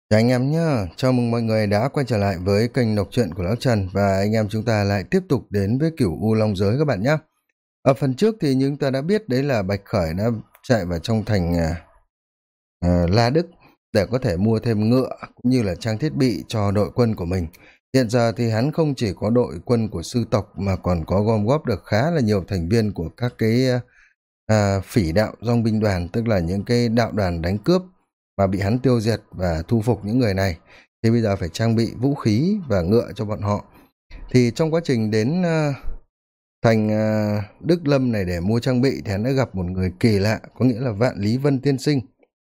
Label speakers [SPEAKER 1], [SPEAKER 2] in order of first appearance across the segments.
[SPEAKER 1] Chào anh em nhá, chào mừng mọi người đã quay trở lại với kênh đọc truyện của Lão Trần và anh em chúng ta lại tiếp tục đến với kiểu U Long Giới các bạn nhé. Ở phần trước thì chúng ta đã biết đấy là Bạch Khởi đã chạy vào trong thành La Đức để có thể mua thêm ngựa cũng như là trang thiết bị cho đội quân của mình. Hiện giờ thì hắn không chỉ có đội quân của sư tộc mà còn có gom góp được khá là nhiều thành viên của các cái phỉ đạo dong binh đoàn, tức là những cái đạo đoàn đánh cướp mà bị hắn tiêu diệt và thu phục những người này. Thì bây giờ phải trang bị vũ khí và ngựa cho bọn họ. Thì trong quá trình đến thành Đức Lâm này để mua trang bị thì hắn đã gặp một người kỳ lạ, có nghĩa là Vạn Lý Vân tiên sinh.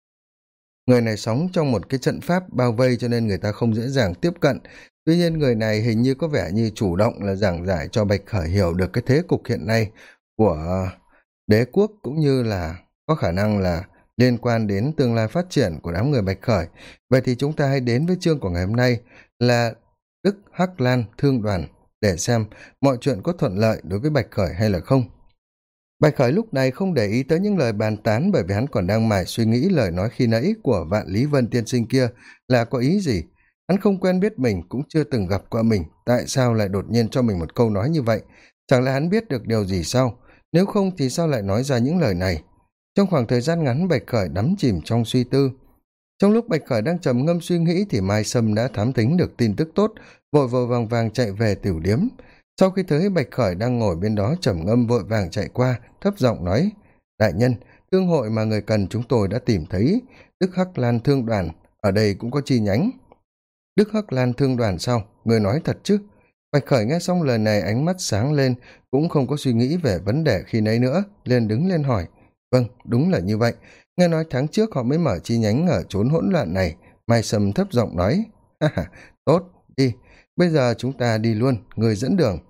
[SPEAKER 1] Người này sống trong một cái trận pháp bao vây cho nên người ta không dễ dàng tiếp cận. Tuy nhiên người này hình như có vẻ như chủ động là giảng giải cho Bạch Khởi hiểu được cái thế cục hiện nay của đế quốc, cũng như là có khả năng là liên quan đến tương lai phát triển của đám người Bạch Khởi. Vậy thì chúng ta hãy đến với chương của ngày hôm nay là Đức Hắc Lan Thương Đoàn để xem mọi chuyện có thuận lợi đối với Bạch Khởi hay là không. Bạch Khởi lúc này không để ý tới những lời bàn tán, bởi vì hắn còn đang mải suy nghĩ lời nói khi nãy của Vạn Lý Vân tiên sinh kia là có ý gì. Hắn không quen biết mình, cũng chưa từng gặp qua mình, tại sao lại đột nhiên cho mình một câu nói như vậy? Chẳng lẽ hắn biết được điều gì sao? Nếu không thì sao lại nói ra những lời này? Trong khoảng thời gian ngắn, Bạch Khởi đắm chìm trong suy tư. Trong lúc Bạch Khởi đang trầm ngâm suy nghĩ thì Mai Sâm đã thám thính được tin tức tốt, vội vội vàng vàng chạy về tiểu điếm. Sau khi thấy Bạch Khởi đang ngồi bên đó trầm ngâm, vội vàng chạy qua, thấp giọng nói: đại nhân, thương hội mà người cần chúng tôi đã tìm thấy, Đức Hắc Lan Thương Đoàn, ở đây cũng có chi nhánh. Đức Hắc Lan Thương Đoàn sao? Người nói thật chứ? Bạch Khởi nghe xong lời này, ánh mắt sáng lên, cũng không có suy nghĩ về vấn đề khi nãy nữa, liền đứng lên hỏi: vâng, đúng là như vậy. Nghe nói tháng trước họ mới mở chi nhánh ở chốn hỗn loạn này. Mai Sâm thấp giọng nói: ha ha, tốt, đi, bây giờ chúng ta đi luôn, người dẫn đường.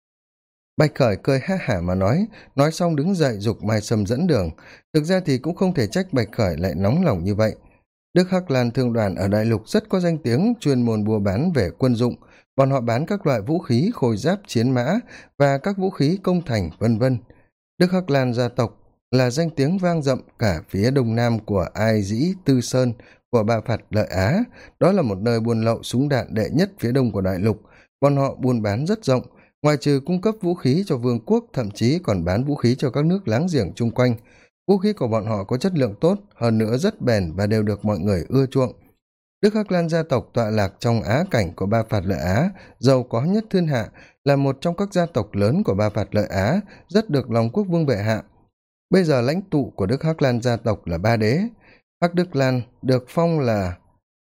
[SPEAKER 1] Bạch Khởi cười ha hả mà nói xong đứng dậy giục Mai Sâm dẫn đường. Thực ra thì cũng không thể trách Bạch Khởi lại nóng lòng như vậy. Đức Hắc Lan Thương Đoàn ở Đại Lục rất có danh tiếng, chuyên môn buôn bán về quân dụng. Bọn họ bán các loại vũ khí, khôi giáp, chiến mã và các vũ khí công thành, vân vân. Đức Hắc Lan gia tộc là danh tiếng vang dậm cả phía đông nam của Ai Dĩ Tư Sơn của Ba Phạt Lợi Á. Đó là một nơi buôn lậu súng đạn đệ nhất phía đông của Đại Lục. Bọn họ buôn bán rất rộng, ngoài trừ cung cấp vũ khí cho vương quốc, thậm chí còn bán vũ khí cho các nước láng giềng chung quanh. Vũ khí của bọn họ có chất lượng tốt, hơn nữa rất bền và đều được mọi người ưa chuộng. Đức Hắc Lan gia tộc tọa lạc trong Á cảnh của Ba Phạt Lợi Á, giàu có nhất thiên hạ, là một trong các gia tộc lớn của Ba Phạt Lợi Á, rất được lòng quốc vương bệ hạ. Bây giờ lãnh tụ của Đức Hắc Lan gia tộc là Ba Đế. Hắc Đức Lan được phong là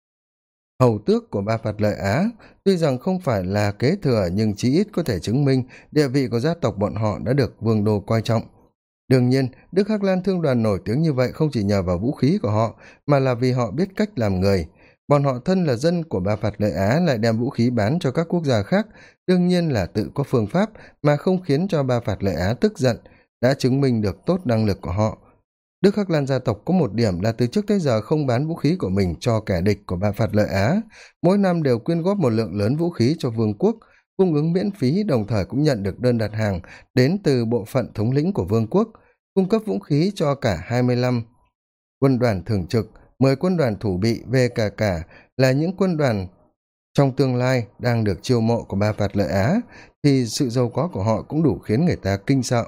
[SPEAKER 1] hầu tước của Ba Phạt Lợi Á, tuy rằng không phải là kế thừa nhưng chí ít có thể chứng minh địa vị của gia tộc bọn họ đã được vương đô coi trọng. Đương nhiên, Đức Hắc Lan Thương Đoàn nổi tiếng như vậy không chỉ nhờ vào vũ khí của họ, mà là vì họ biết cách làm người. Bọn họ thân là dân của Ba Phạt Lợi Á lại đem vũ khí bán cho các quốc gia khác, đương nhiên là tự có phương pháp mà không khiến cho Ba Phạt Lợi Á tức giận, đã chứng minh được tốt năng lực của họ. Đức Hắc Lan gia tộc có một điểm là từ trước tới giờ không bán vũ khí của mình cho kẻ địch của Ba Phạt Lợi Á, mỗi năm đều quyên góp một lượng lớn vũ khí cho vương quốc, cung ứng miễn phí, đồng thời cũng nhận được đơn đặt hàng đến từ bộ phận thống lĩnh của vương quốc, cung cấp vũ khí cho cả 25 quân đoàn thường trực, 10 quân đoàn thủ bị, về cả là những quân đoàn trong tương lai đang được chiêu mộ của Ba Phạt Lợi Á, thì sự giàu có của họ cũng đủ khiến người ta kinh sợ.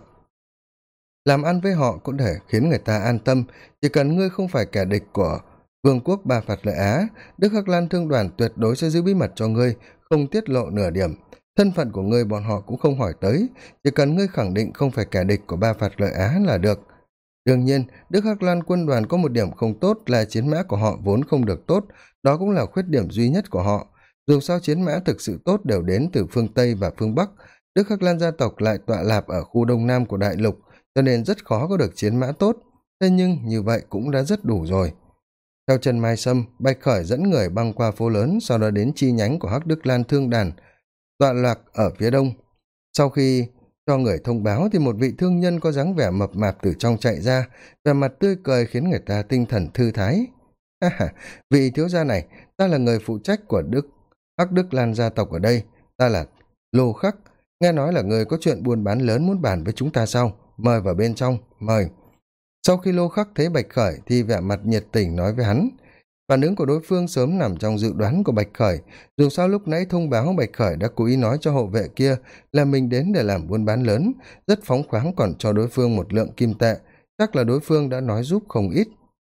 [SPEAKER 1] Làm ăn với họ cũng thể khiến người ta an tâm, chỉ cần ngươi không phải kẻ địch của vương quốc Ba Phạt Lợi Á, Đức Hắc Lan Thương Đoàn tuyệt đối sẽ giữ bí mật cho ngươi, không tiết lộ nửa điểm. Thân phận của ngươi bọn họ cũng không hỏi tới, chỉ cần ngươi khẳng định không phải kẻ địch của Ba Phạt Lợi Á là được. Đương nhiên, Đức Hắc Lan quân đoàn có một điểm không tốt là chiến mã của họ vốn không được tốt, đó cũng là khuyết điểm duy nhất của họ. Dù sao chiến mã thực sự tốt đều đến từ phương Tây và phương Bắc, Đức Hắc Lan gia tộc lại tọa lạc ở khu Đông Nam của Đại Lục, cho nên rất khó có được chiến mã tốt, thế nhưng như vậy cũng đã rất đủ rồi. Theo Trần Mai Sâm, Bạch Khởi dẫn người băng qua phố lớn, sau đó đến chi nhánh của Hắc Đức Lan Thương Đàn, tọa lạc ở phía đông. Sau khi cho người thông báo thì một vị thương nhân có dáng vẻ mập mạp từ trong chạy ra, vẻ mặt tươi cười khiến người ta tinh thần thư thái. Ha ha, vị thiếu gia này, ta là người phụ trách của Hắc Đức Lan gia tộc ở đây, ta là Lô Khắc, nghe nói là người có chuyện buôn bán lớn muốn bàn với chúng ta sao? Mời vào bên trong, mời. Sau khi Lô Khắc thấy Bạch Khởi thì vẻ mặt nhiệt tình nói với hắn: Phản ứng của đối phương sớm nằm trong dự đoán của Bạch Khởi, dù sao lúc nãy thông báo Bạch Khởi đã cố ý nói cho hộ vệ kia là mình đến để làm buôn bán lớn, rất phóng khoáng còn cho đối phương một lượng kim tệ, chắc là đối phương đã nói giúp không ít.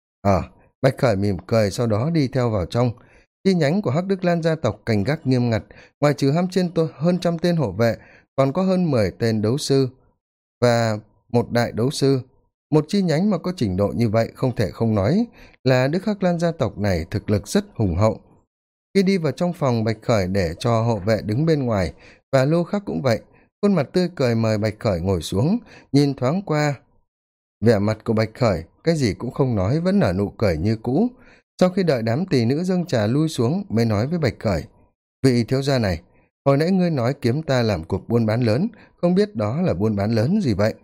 [SPEAKER 1] Bạch Khởi mỉm cười sau đó đi theo vào trong. Chi nhánh của Hắc Đức Lan gia tộc canh gác nghiêm ngặt, ngoài trừ hơn 100 tên hộ vệ, còn có hơn 10 tên đấu sư và một đại đấu sư. Một chi nhánh mà có trình độ như vậy không thể không nói là Đức Hắc Lan gia tộc này thực lực rất hùng hậu. Khi đi vào trong phòng, Bạch Khởi để cho hộ vệ đứng bên ngoài, và Lô Khắc cũng vậy, khuôn mặt tươi cười mời Bạch Khởi ngồi xuống, nhìn thoáng qua vẻ mặt của Bạch Khởi, cái gì cũng không nói, vẫn nở nụ cười như cũ. Sau khi đợi đám tỳ nữ dâng trà lui xuống mới nói với Bạch Khởi: "Vị thiếu gia này, hồi nãy ngươi nói kiếm ta làm cuộc buôn bán lớn, không biết đó là buôn bán lớn gì vậy?"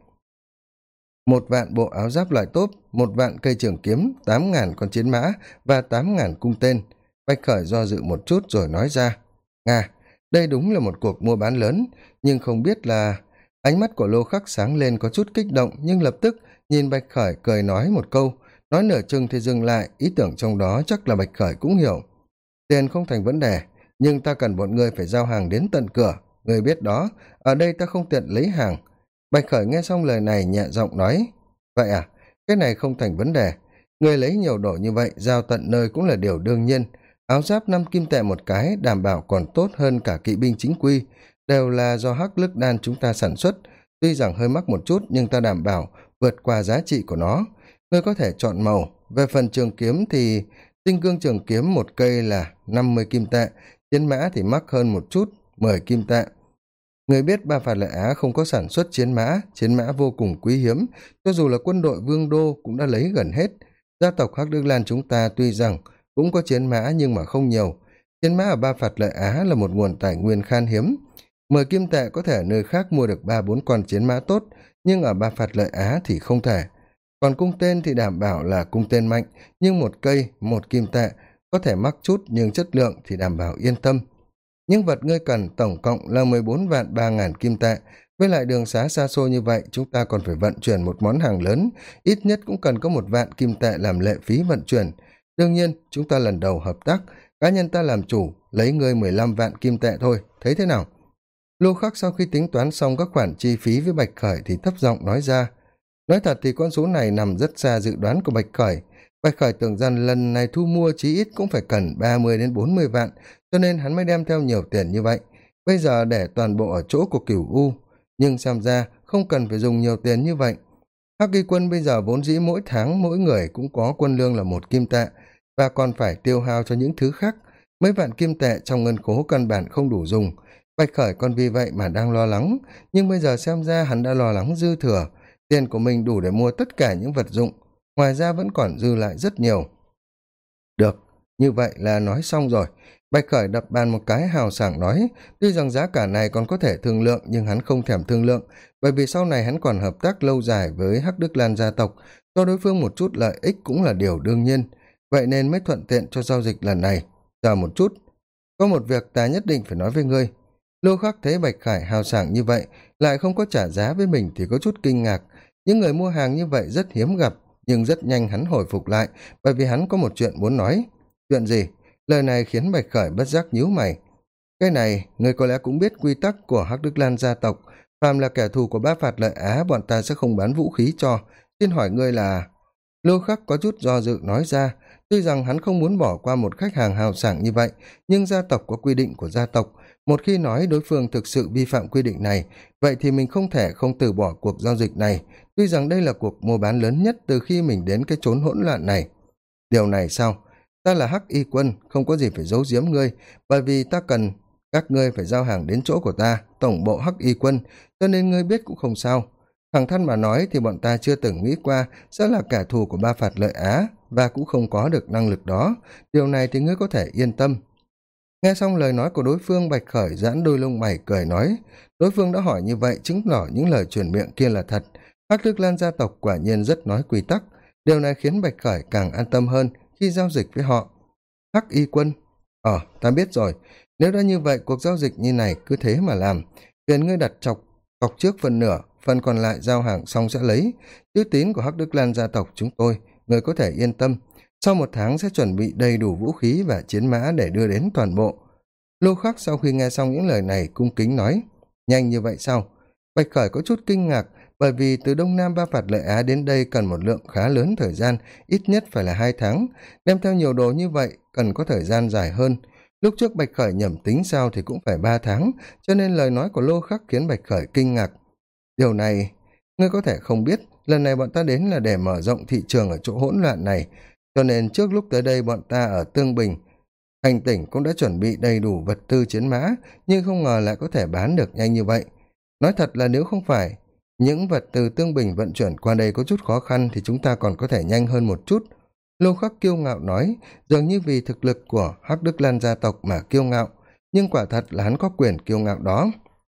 [SPEAKER 1] 1 vạn bộ áo giáp loại tốt, 1 vạn cây trường kiếm, 8.000 con chiến mã và 8.000 cung tên. Bạch Khởi do dự một chút rồi nói ra: "Nga, đây đúng là một cuộc mua bán lớn, nhưng không biết là..." Ánh mắt của Lô Khắc sáng lên có chút kích động, nhưng lập tức nhìn Bạch Khởi cười nói một câu, nói nửa chừng thì dừng lại, ý tưởng trong đó chắc là Bạch Khởi cũng hiểu. "Tiền không thành vấn đề, nhưng ta cần bọn ngươi phải giao hàng đến tận cửa, ngươi biết đó, ở đây ta không tiện lấy hàng." Bạch Khởi nghe xong lời này nhẹ giọng nói: "Vậy à, cái này không thành vấn đề, ngươi lấy nhiều đồ như vậy giao tận nơi cũng là điều đương nhiên. Áo giáp 5 kim tệ một cái, đảm bảo còn tốt hơn cả kỵ binh chính quy, đều là do Hắc Lức Đan chúng ta sản xuất, tuy rằng hơi mắc một chút nhưng ta đảm bảo vượt qua giá trị của nó. Ngươi có thể chọn màu. Về phần trường kiếm thì tinh cương trường kiếm một cây là 50 kim tệ, chiến mã thì mắc hơn một chút, 10 kim tệ. Người biết Ba Phạt Lợi Á không có sản xuất chiến mã vô cùng quý hiếm, cho dù là quân đội Vương Đô cũng đã lấy gần hết. Gia tộc Hắc Đức Lan chúng ta tuy rằng cũng có chiến mã nhưng mà không nhiều. Chiến mã ở Ba Phạt Lợi Á là một nguồn tài nguyên khan hiếm. 10 kim tệ có thể ở nơi khác mua được 3-4 con chiến mã tốt, nhưng ở Ba Phạt Lợi Á thì không thể. Còn cung tên thì đảm bảo là cung tên mạnh, nhưng một cây, 1 kim tệ, có thể mắc chút nhưng chất lượng thì đảm bảo yên tâm. Những vật ngươi cần tổng cộng là 14 vạn 3.000 kim tệ, với lại đường xá xa xôi như vậy chúng ta còn phải vận chuyển một món hàng lớn, ít nhất cũng cần có 1 vạn kim tệ làm lệ phí vận chuyển. Đương nhiên, chúng ta lần đầu hợp tác, cá nhân ta làm chủ, lấy ngươi 15 vạn kim tệ thôi, thấy thế nào?" Lô Khắc sau khi tính toán xong các khoản chi phí với Bạch Khởi thì thấp giọng nói ra. Nói thật thì con số này nằm rất xa dự đoán của Bạch Khởi. Bạch Khởi tưởng rằng lần này thu mua chí ít cũng phải cần 30 đến 40 vạn, cho nên hắn mới đem theo nhiều tiền như vậy. Bây giờ để toàn bộ ở chỗ của Cửu U, nhưng xem ra không cần phải dùng nhiều tiền như vậy. Hắc Y quân bây giờ vốn dĩ mỗi tháng mỗi người cũng có quân lương là 1 kim tệ, và còn phải tiêu hao cho những thứ khác. Mấy vạn kim tệ trong ngân khố căn bản không đủ dùng. Bạch Khởi còn vì vậy mà đang lo lắng, nhưng bây giờ xem ra hắn đã lo lắng dư thừa. Tiền của mình đủ để mua tất cả những vật dụng, ngoài ra vẫn còn dư lại rất nhiều. "Được, như vậy là nói xong rồi." Bạch Khởi đập bàn một cái hào sảng nói, tuy rằng giá cả này còn có thể thương lượng nhưng hắn không thèm thương lượng, bởi vì sau này hắn còn hợp tác lâu dài với Hắc Đức Lan gia tộc, cho đối phương một chút lợi ích cũng là điều đương nhiên, vậy nên mới thuận tiện cho giao dịch lần này. "Chờ một chút, có một việc ta nhất định phải nói với ngươi." Lô Khắc thấy Bạch Khải hào sảng như vậy, lại không có trả giá với mình thì có chút kinh ngạc. Những người mua hàng như vậy rất hiếm gặp, nhưng rất nhanh hắn hồi phục lại, bởi vì hắn có một chuyện muốn nói. "Chuyện gì?" Lời này khiến Bạch Khởi bất giác nhíu mày. "Cái này, ngươi có lẽ cũng biết quy tắc của Hắc Đức Lan gia tộc, phàm là kẻ thù của Ba Phạt Lợi Á bọn ta sẽ không bán vũ khí cho. Xin hỏi ngươi là..." Lô Khắc có chút do dự nói ra, tuy rằng hắn không muốn bỏ qua một khách hàng hào sảng như vậy, nhưng gia tộc có quy định của gia tộc, một khi nói đối phương thực sự vi phạm quy định này, vậy thì mình không thể không từ bỏ cuộc giao dịch này, tuy rằng đây là cuộc mua bán lớn nhất từ khi mình đến cái chốn hỗn loạn này. "Điều này sao? Ta là Hắc Y quân, không có gì phải giấu giếm ngươi, bởi vì ta cần các ngươi phải giao hàng đến chỗ của ta, tổng bộ Hắc Y quân, cho nên ngươi biết cũng không sao. Thẳng thắn mà nói thì bọn ta chưa từng nghĩ qua sẽ là kẻ thù của Ba Phạt Lợi Á, và cũng không có được năng lực đó, điều này thì ngươi có thể yên tâm." Nghe xong lời nói của đối phương, Bạch Khởi giãn đôi lông mày cười nói, đối phương đã hỏi như vậy chứng tỏ những lời truyền miệng kia là thật. Hắc Đức Lan gia tộc quả nhiên rất nói quy tắc, điều này khiến Bạch Khởi càng an tâm hơn khi giao dịch với họ. "Hắc Y quân, ta biết rồi, nếu đã như vậy cuộc giao dịch như này cứ thế mà làm, tiền ngươi đặt cọc trước phần nửa, phần còn lại giao hàng xong sẽ lấy. Chữ tín của Hắc Đức Lan gia tộc chúng tôi, ngươi có thể yên tâm. sau 1 tháng sẽ chuẩn bị đầy đủ vũ khí và chiến mã để đưa đến toàn bộ. Lô Khắc sau khi nghe xong những lời này cung kính nói, nhanh như vậy sao? Bạch Khởi có chút kinh ngạc, bởi vì từ Đông Nam Ba Phạt Lợi Á đến đây cần một lượng khá lớn thời gian, ít nhất phải là 2 tháng, đem theo nhiều đồ như vậy cần có thời gian dài hơn. Lúc trước Bạch Khởi nhẩm tính sao thì cũng phải 3 tháng, cho nên lời nói của Lô Khắc khiến Bạch Khởi kinh ngạc. Điều này, ngươi có thể không biết, lần này bọn ta đến là để mở rộng thị trường ở chỗ hỗn loạn này, cho nên trước lúc tới đây bọn ta ở Tương Bình hành tỉnh cũng đã chuẩn bị đầy đủ vật tư chiến mã, nhưng không ngờ lại có thể bán được nhanh như vậy. Nói thật là nếu không phải những vật từ Tương Bình vận chuyển qua đây có chút khó khăn thì chúng ta còn có thể nhanh hơn một chút. Lô Khắc kiêu ngạo nói, dường như vì thực lực của Hắc Đức Lan gia tộc mà kiêu ngạo, nhưng quả thật là hắn có quyền kiêu ngạo đó.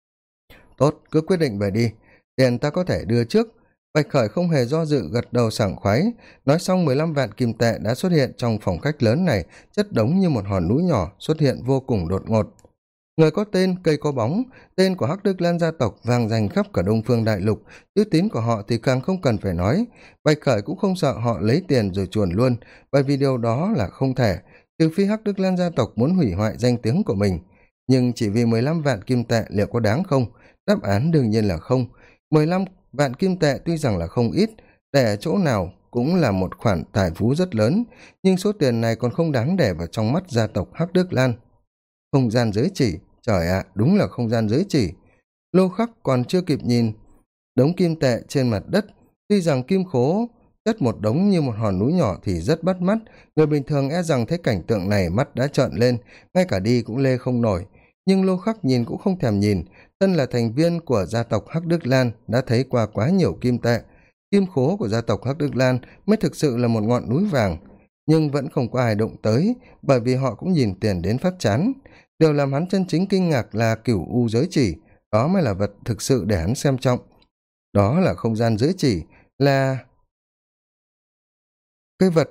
[SPEAKER 1] Tốt, cứ quyết định về đi, tiền ta có thể đưa trước. Bạch Khởi không hề do dự gật đầu sảng khoái, nói xong 15 vạn kim tệ đã xuất hiện trong phòng khách lớn này, chất đống như một hòn núi nhỏ xuất hiện vô cùng đột ngột. Người có tên, cây có bóng, tên của Hắc Đức Lan gia tộc vang danh khắp cả Đông Phương Đại Lục, chữ tín của họ thì càng không cần phải nói. Bạch Khởi cũng không sợ họ lấy tiền rồi chuồn luôn, bởi vì điều đó là không thể, trừ phi Hắc Đức Lan gia tộc muốn hủy hoại danh tiếng của mình. Nhưng chỉ vì 15 vạn kim tệ liệu có đáng không? Đáp án đương nhiên là không. 15 vạn kim tệ tuy rằng là không ít, để ở chỗ nào cũng là một khoản tài phú rất lớn, nhưng số tiền này còn không đáng để vào trong mắt gia tộc Hắc Đức Lan. Không gian giới chỉ, trời ạ, đúng là không gian giới chỉ. Lô Khắc còn chưa kịp nhìn đống kim tệ trên mặt đất, tuy rằng kim khố chất một đống như một hòn núi nhỏ thì rất bắt mắt, người bình thường e rằng thấy cảnh tượng này mắt đã trợn lên, ngay cả đi cũng lê không nổi. Nhưng Lô Khắc nhìn cũng không thèm nhìn, thân là thành viên của gia tộc Hắc Đức Lan đã thấy qua quá nhiều kim tệ. Kim khố của gia tộc Hắc Đức Lan mới thực sự là một ngọn núi vàng, nhưng vẫn không có ai động tới, bởi vì họ cũng nhìn tiền đến phát chán. Điều làm hắn chân chính kinh ngạc là cửu u giới chỉ, đó mới là vật thực sự để hắn xem trọng. Đó là không gian giới chỉ, là cái vật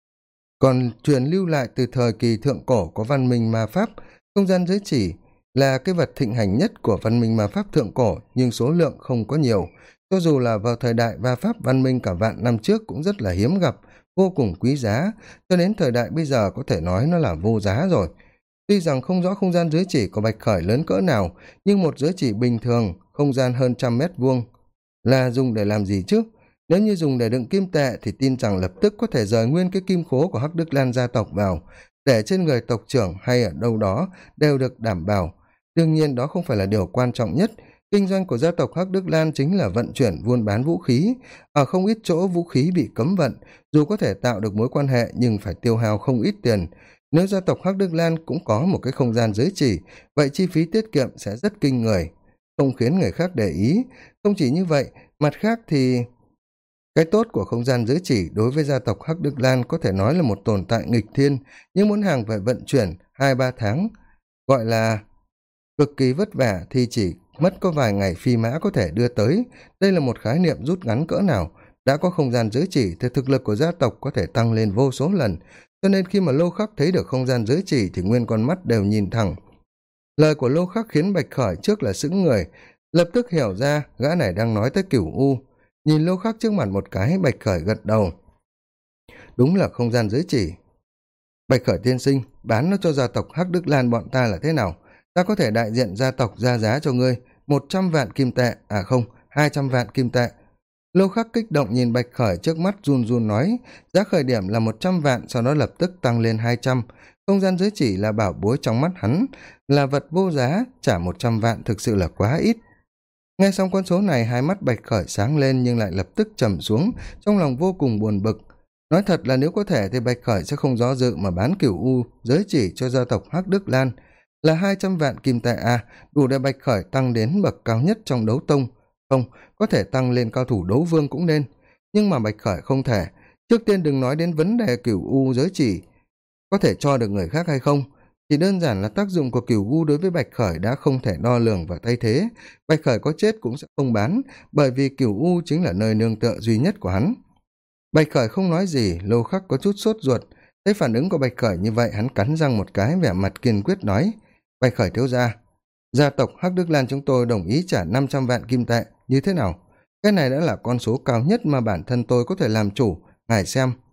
[SPEAKER 1] còn truyền lưu lại từ thời kỳ thượng cổ của văn minh ma pháp. Không gian giới chỉ là cái vật thịnh hành nhất của văn minh ma pháp thượng cổ, nhưng số lượng không có nhiều. Cho dù là vào thời đại ma pháp văn minh cả vạn năm trước cũng rất là hiếm gặp, vô cùng quý giá, cho đến thời đại bây giờ có thể nói nó là vô giá rồi. Tuy rằng không rõ không gian giới chỉ của Bạch Khởi lớn cỡ nào, nhưng một giới chỉ bình thường, không gian hơn 100 mét vuông, là dùng để làm gì chứ? Nếu như dùng để đựng kim tệ thì tin rằng lập tức có thể rời nguyên cái kim khố của Hắc Đức Lan gia tộc vào, để trên người tộc trưởng hay ở đâu đó đều được đảm bảo. Đương nhiên đó không phải là điều quan trọng nhất. Kinh doanh của gia tộc Hắc Đức Lan chính là vận chuyển buôn bán vũ khí. Ở không ít chỗ vũ khí bị cấm vận, dù có thể tạo được mối quan hệ nhưng phải tiêu hao không ít tiền. Nếu gia tộc Hắc Đức Lan cũng có một cái không gian giới chỉ, vậy chi phí tiết kiệm sẽ rất kinh người, không khiến người khác để ý. Không chỉ như vậy, mặt khác thì cái tốt của không gian giới chỉ đối với gia tộc Hắc Đức Lan có thể nói là một tồn tại nghịch thiên, nhưng muốn hàng phải vận chuyển 2-3 tháng, gọi là cực kỳ vất vả, thì chỉ mất có vài ngày phi mã có thể đưa tới. Đây là một khái niệm rút ngắn cỡ nào. Đã có không gian giới chỉ thì thực lực của gia tộc có thể tăng lên vô số lần, cho nên khi mà Lô Khắc thấy được không gian giới chỉ thì nguyên con mắt đều nhìn thẳng. Lời của Lô Khắc khiến Bạch Khởi trước là sững người, lập tức hiểu ra gã này đang nói tới Cửu U. Nhìn Lô Khắc trước mặt một cái, Bạch Khởi gật đầu. Đúng là không gian giới chỉ. Bạch Khởi tiên sinh, bán nó cho gia tộc Hắc Đức Lan bọn ta là thế nào? Ta có thể đại diện gia tộc ra giá cho ngươi 100 vạn kim tệ, à không, 200 vạn kim tệ. Lô Khắc kích động nhìn Bạch Khởi trước mắt run run nói, giá khởi điểm là 100 vạn, sau đó lập tức tăng lên 200. Không gian giới chỉ là bảo bối trong mắt hắn, là vật vô giá, trả 100 vạn thực sự là quá ít. Nghe xong con số này, hai mắt Bạch Khởi sáng lên nhưng lại lập tức trầm xuống, trong lòng vô cùng buồn bực. Nói thật là nếu có thể thì Bạch Khởi sẽ không do dự mà bán Cửu U giới chỉ cho gia tộc Hắc Đức Lan. Là 200 vạn kim tệ đủ để Bạch Khởi tăng đến bậc cao nhất trong đấu tông. Không, có thể tăng lên cao thủ đấu vương cũng nên. Nhưng mà Bạch Khởi không thể. Trước tiên đừng nói đến vấn đề Cửu U giới chỉ có thể cho được người khác hay không. Chỉ đơn giản là tác dụng của Cửu U đối với Bạch Khởi đã không thể đo lường và thay thế. Bạch Khởi có chết cũng sẽ không bán, bởi vì Cửu U chính là nơi nương tựa duy nhất của hắn. Bạch Khởi không nói gì, Lô Khắc có chút sốt ruột. Thấy phản ứng của Bạch Khởi như vậy, hắn cắn răng một cái, vẻ mặt kiên quyết nói, Bạch Khởi thiếu gia, gia tộc Hắc Đức Lan chúng tôi đồng ý trả 500 vạn kim tệ, như thế nào? Cái này đã là con số cao nhất mà bản thân tôi có thể làm chủ, ngài xem.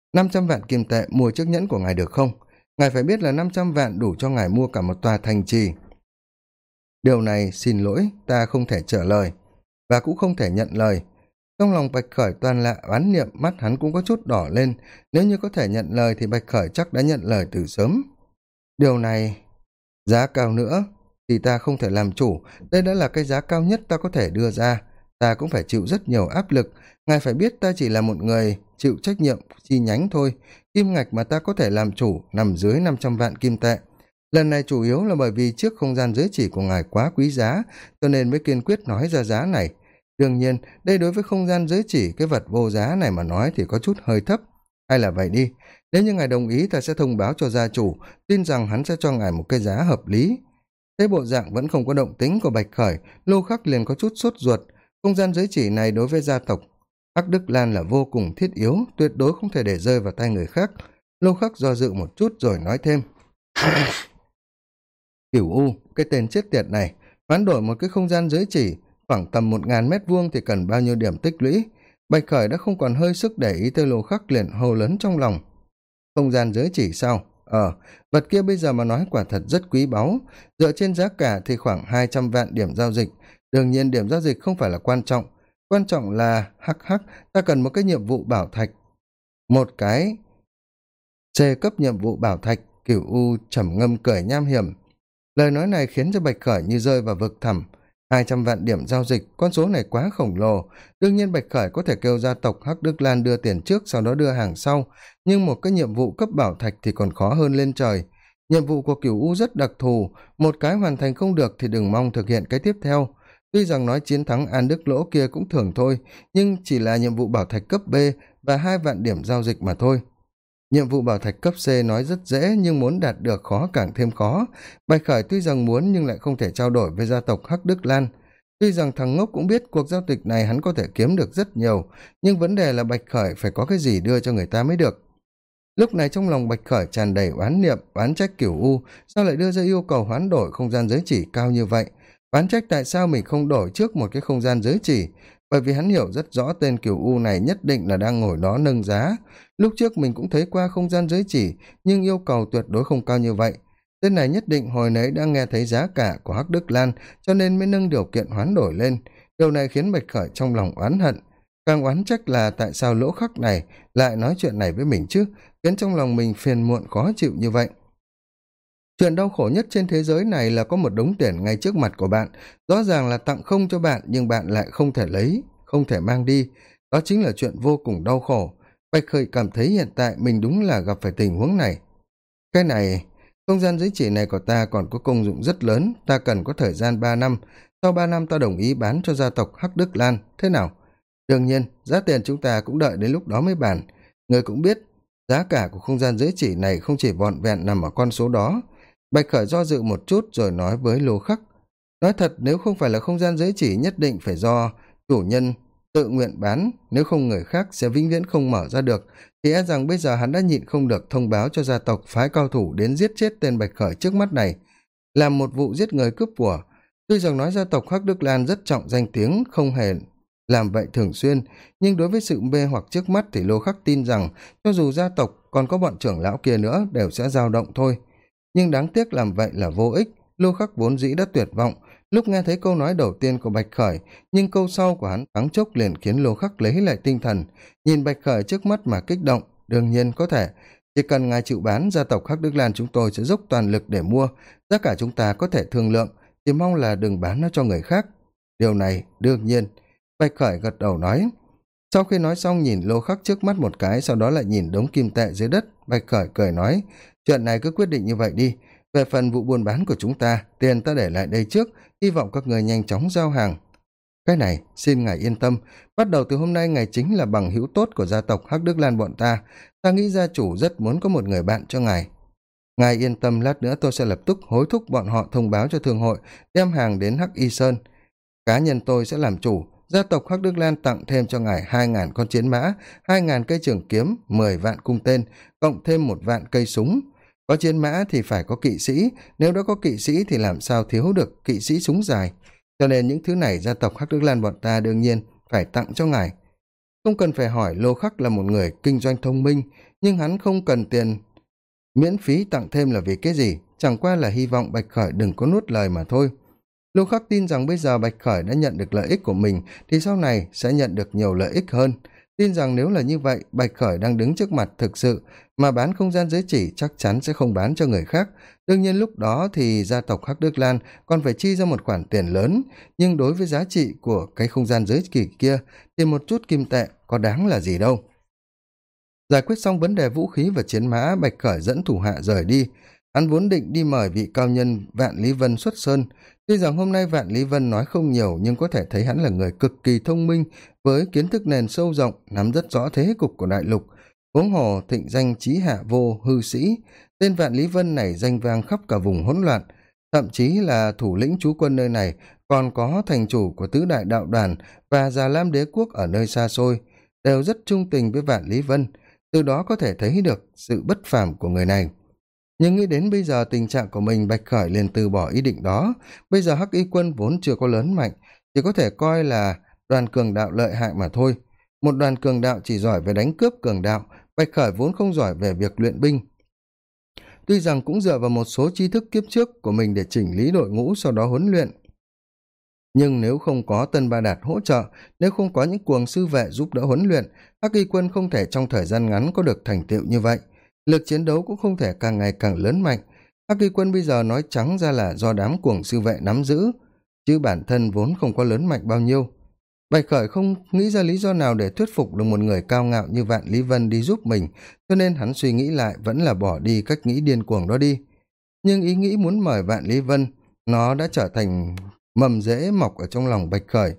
[SPEAKER 1] 500 vạn kim tệ mua chiếc nhẫn của ngài được không? Ngài phải biết là 500 vạn đủ cho ngài mua cả một tòa thành trì. Điều này xin lỗi, ta không thể trả lời, và cũng không thể nhận lời. Trong lòng Bạch Khởi toàn là oán niệm, mắt hắn cũng có chút đỏ lên. Nếu như có thể nhận lời thì Bạch Khởi chắc đã nhận lời từ sớm. Điều này, giá cao nữa, thì ta không thể làm chủ. Đây đã là cái giá cao nhất ta có thể đưa ra. Ta cũng phải chịu rất nhiều áp lực. Ngài phải biết ta chỉ là một người chịu trách nhiệm chi nhánh thôi. Kim ngạch mà ta có thể làm chủ nằm dưới 500 vạn kim tệ. Lần này chủ yếu là bởi vì chiếc không gian giới chỉ của ngài quá quý giá, cho nên mới kiên quyết nói ra giá này. Đương nhiên, đây đối với không gian giới chỉ, cái vật vô giá này mà nói thì có chút hơi thấp. Hay là vậy đi, nếu như ngài đồng ý ta sẽ thông báo cho gia chủ, tin rằng hắn sẽ cho ngài một cái giá hợp lý. Thế bộ dạng vẫn không có động tính của Bạch Khởi, Lô Khắc liền có chút sốt ruột. Không gian giới chỉ này đối với gia tộc Hắc Đức Lan là vô cùng thiết yếu, tuyệt đối không thể để rơi vào tay người khác. Lô Khắc do dự một chút rồi nói thêm. Cửu U, cái tên chết tiệt này, hoán đổi một cái không gian giới chỉ, khoảng tầm 1000 mét vuông thì cần bao nhiêu điểm tích lũy. Bạch Khởi đã không còn hơi sức để ý tới Lô Khắc, liền hô lớn trong lòng. Không gian giới chỉ sao? Vật kia bây giờ mà nói quả thật rất quý báu, dựa trên giá cả thì khoảng 200 vạn điểm giao dịch. Đương nhiên điểm giao dịch không phải là quan trọng là ta cần một cái nhiệm vụ bảo thạch. Một cái C cấp nhiệm vụ bảo thạch. Cửu U trầm ngâm cười nham hiểm. Lời nói này khiến cho Bạch Khởi như rơi vào vực thẳm. 200 vạn điểm giao dịch, con số này quá khổng lồ. Đương nhiên Bạch Khởi có thể kêu gia tộc Hắc Đức Lan đưa tiền trước, sau đó đưa hàng sau, nhưng một cái nhiệm vụ cấp bảo thạch thì còn khó hơn lên trời. Nhiệm vụ của Cửu U rất đặc thù, một cái hoàn thành không được thì đừng mong thực hiện cái tiếp theo. Tuy rằng nói chiến thắng An Đức Lỗ kia cũng thường thôi, nhưng chỉ là nhiệm vụ bảo thạch cấp B và 2 vạn điểm giao dịch mà thôi. Nhiệm vụ bảo thạch cấp C nói rất dễ, nhưng muốn đạt được khó càng thêm khó. Bạch Khởi tuy rằng muốn nhưng lại không thể trao đổi với gia tộc Hắc Đức Lan. Tuy rằng thằng ngốc cũng biết cuộc giao dịch này hắn có thể kiếm được rất nhiều, nhưng vấn đề là Bạch Khởi phải có cái gì đưa cho người ta mới được. Lúc này trong lòng Bạch Khởi tràn đầy oán niệm, oán trách Cửu U sao lại đưa ra yêu cầu hoán đổi không gian giới chỉ cao như vậy, oán trách tại sao mình không đổi trước một cái không gian giới chỉ, bởi vì hắn hiểu rất rõ tên Cửu U này nhất định là đang ngồi đó nâng giá. Lúc trước mình cũng thấy qua không gian giới chỉ, nhưng yêu cầu tuyệt đối không cao như vậy. Tên này nhất định hồi nãy đã nghe thấy giá cả của Hắc Đức Lan, cho nên mới nâng điều kiện hoán đổi lên. Điều này khiến Bạch Khởi trong lòng oán hận. Càng oán trách là tại sao Lỗ Khắc này lại nói chuyện này với mình chứ, khiến trong lòng mình phiền muộn khó chịu như vậy. Chuyện đau khổ nhất trên thế giới này là có một đống tiền ngay trước mặt của bạn, rõ ràng là tặng không cho bạn nhưng bạn lại không thể lấy, không thể mang đi. Đó chính là chuyện vô cùng đau khổ. Bạch Khởi cảm thấy hiện tại mình đúng là gặp phải tình huống này. Cái này, không gian giới chỉ này của ta còn có công dụng rất lớn, ta cần có thời gian 3 năm. Sau 3 năm ta đồng ý bán cho gia tộc Hắc Đức Lan, thế nào? Đương nhiên, giá tiền chúng ta cũng đợi đến lúc đó mới bàn. Người cũng biết, giá cả của không gian giới chỉ này không chỉ vọn vẹn nằm ở con số đó. Bạch Khởi do dự một chút rồi nói với Lô Khắc. Nói thật, nếu không phải là không gian giới chỉ nhất định phải do chủ nhân tự nguyện bán, nếu không người khác sẽ vĩnh viễn không mở ra được, thì e rằng bây giờ hắn đã nhịn không được thông báo cho gia tộc phái cao thủ đến giết chết tên Bạch Khởi trước mắt này, làm một vụ giết người cướp của. Tuy rằng nói gia tộc Hắc Đức Lan rất trọng danh tiếng, không hề làm vậy thường xuyên, nhưng đối với sự mê hoặc trước mắt thì Lô Khắc tin rằng cho dù gia tộc còn có bọn trưởng lão kia nữa đều sẽ dao động thôi. Nhưng đáng tiếc làm vậy là vô ích. Lô Khắc vốn dĩ đã tuyệt vọng lúc nghe thấy câu nói đầu tiên của Bạch Khởi, nhưng câu sau của hắn thoáng chốc liền khiến Lô Khắc lấy lại tinh thần, nhìn Bạch Khởi trước mắt mà kích động. Đương nhiên có thể, chỉ cần ngài chịu bán, gia tộc Hắc Đức Lan chúng tôi sẽ dốc toàn lực để mua, giá cả chúng ta có thể thương lượng, chỉ mong là đừng bán nó cho người khác. Điều này đương nhiên. Bạch Khởi gật đầu nói. Sau khi nói xong nhìn Lô Khắc trước mắt một cái, sau đó lại nhìn đống kim tệ dưới đất, Bạch Khởi cười nói, chuyện này cứ quyết định như vậy đi. Về phần vụ buôn bán của chúng ta, tiền ta để lại đây trước, hy vọng các người nhanh chóng giao hàng. Cái này, xin ngài yên tâm, bắt đầu từ hôm nay ngài chính là bằng hữu tốt của gia tộc Hắc Đức Lan bọn ta. Ta nghĩ gia chủ rất muốn có một người bạn cho ngài. Ngài yên tâm, lát nữa tôi sẽ lập tức hối thúc bọn họ thông báo cho thương hội, đem hàng đến Hắc Y Sơn. Cá nhân tôi sẽ làm chủ. Gia tộc Hắc Đức Lan tặng thêm cho ngài 2.000 con chiến mã, 2.000 cây trường kiếm, 10 vạn cung tên, cộng thêm 1 vạn cây súng. Có chiến mã thì phải có kỵ sĩ, nếu đã có kỵ sĩ thì làm sao thiếu được kỵ sĩ súng dài. Cho nên những thứ này gia tộc Hắc Đức Lan bọn ta đương nhiên phải tặng cho ngài. Không cần phải hỏi, Lô Khắc là một người kinh doanh thông minh, nhưng hắn không cần tiền miễn phí tặng thêm là vì cái gì, chẳng qua là hy vọng Bạch Khởi đừng có nuốt lời mà thôi. Lô Khắc tin rằng bây giờ Bạch Khởi đã nhận được lợi ích của mình thì sau này sẽ nhận được nhiều lợi ích hơn. Tin rằng nếu là như vậy, Bạch Khởi đang đứng trước mặt thực sự, mà bán không gian giới chỉ chắc chắn sẽ không bán cho người khác. Đương nhiên lúc đó thì gia tộc Hắc Đức Lan còn phải chi ra một khoản tiền lớn, nhưng đối với giá trị của cái không gian giới chỉ kia thì một chút kim tệ có đáng là gì đâu. Giải quyết xong vấn đề vũ khí và chiến mã, Bạch Khởi dẫn thủ hạ rời đi. Hắn vốn định đi mời vị cao nhân Vạn Lý Vân xuất sơn. Tuy rằng hôm nay Vạn Lý Vân nói không nhiều, nhưng có thể thấy hắn là người cực kỳ thông minh, với kiến thức nền sâu rộng, nắm rất rõ thế cục của đại lục. Huống hồ thịnh danh chí hạ vô hư sĩ, tên Vạn Lý Vân này danh vang khắp cả vùng hỗn loạn, thậm chí là thủ lĩnh trú quân nơi này, còn có thành chủ của tứ đại đạo đoàn và Già Lam đế quốc ở nơi xa xôi, đều rất trung tình với Vạn Lý Vân. Từ đó có thể thấy được sự bất phàm của người này. Nhưng nghĩ đến bây giờ tình trạng của mình, Bạch Khởi liền từ bỏ ý định đó. Bây giờ Hắc Y quân vốn chưa có lớn mạnh, chỉ có thể coi là đoàn cường đạo lợi hại mà thôi. Một đoàn cường đạo chỉ giỏi về đánh cướp cường đạo, Bạch Khởi vốn không giỏi về việc luyện binh. Tuy rằng cũng dựa vào một số tri thức kiếp trước của mình để chỉnh lý đội ngũ, sau đó huấn luyện, nhưng nếu không có Tân Ba Đạt hỗ trợ, nếu không có những cuồng sư vệ giúp đỡ huấn luyện, Hắc Y quân không thể trong thời gian ngắn có được thành tựu như vậy. Lực chiến đấu cũng không thể càng ngày càng lớn mạnh. Hắc Y quân bây giờ nói trắng ra là do đám cuồng sư vệ nắm giữ, chứ bản thân vốn không có lớn mạnh bao nhiêu. Bạch Khởi không nghĩ ra lý do nào để thuyết phục được một người cao ngạo như Vạn Lý Vân đi giúp mình, cho nên hắn suy nghĩ lại vẫn là bỏ đi cách nghĩ điên cuồng đó đi. Nhưng ý nghĩ muốn mời Vạn Lý Vân, nó đã trở thành mầm rễ mọc ở trong lòng Bạch Khởi.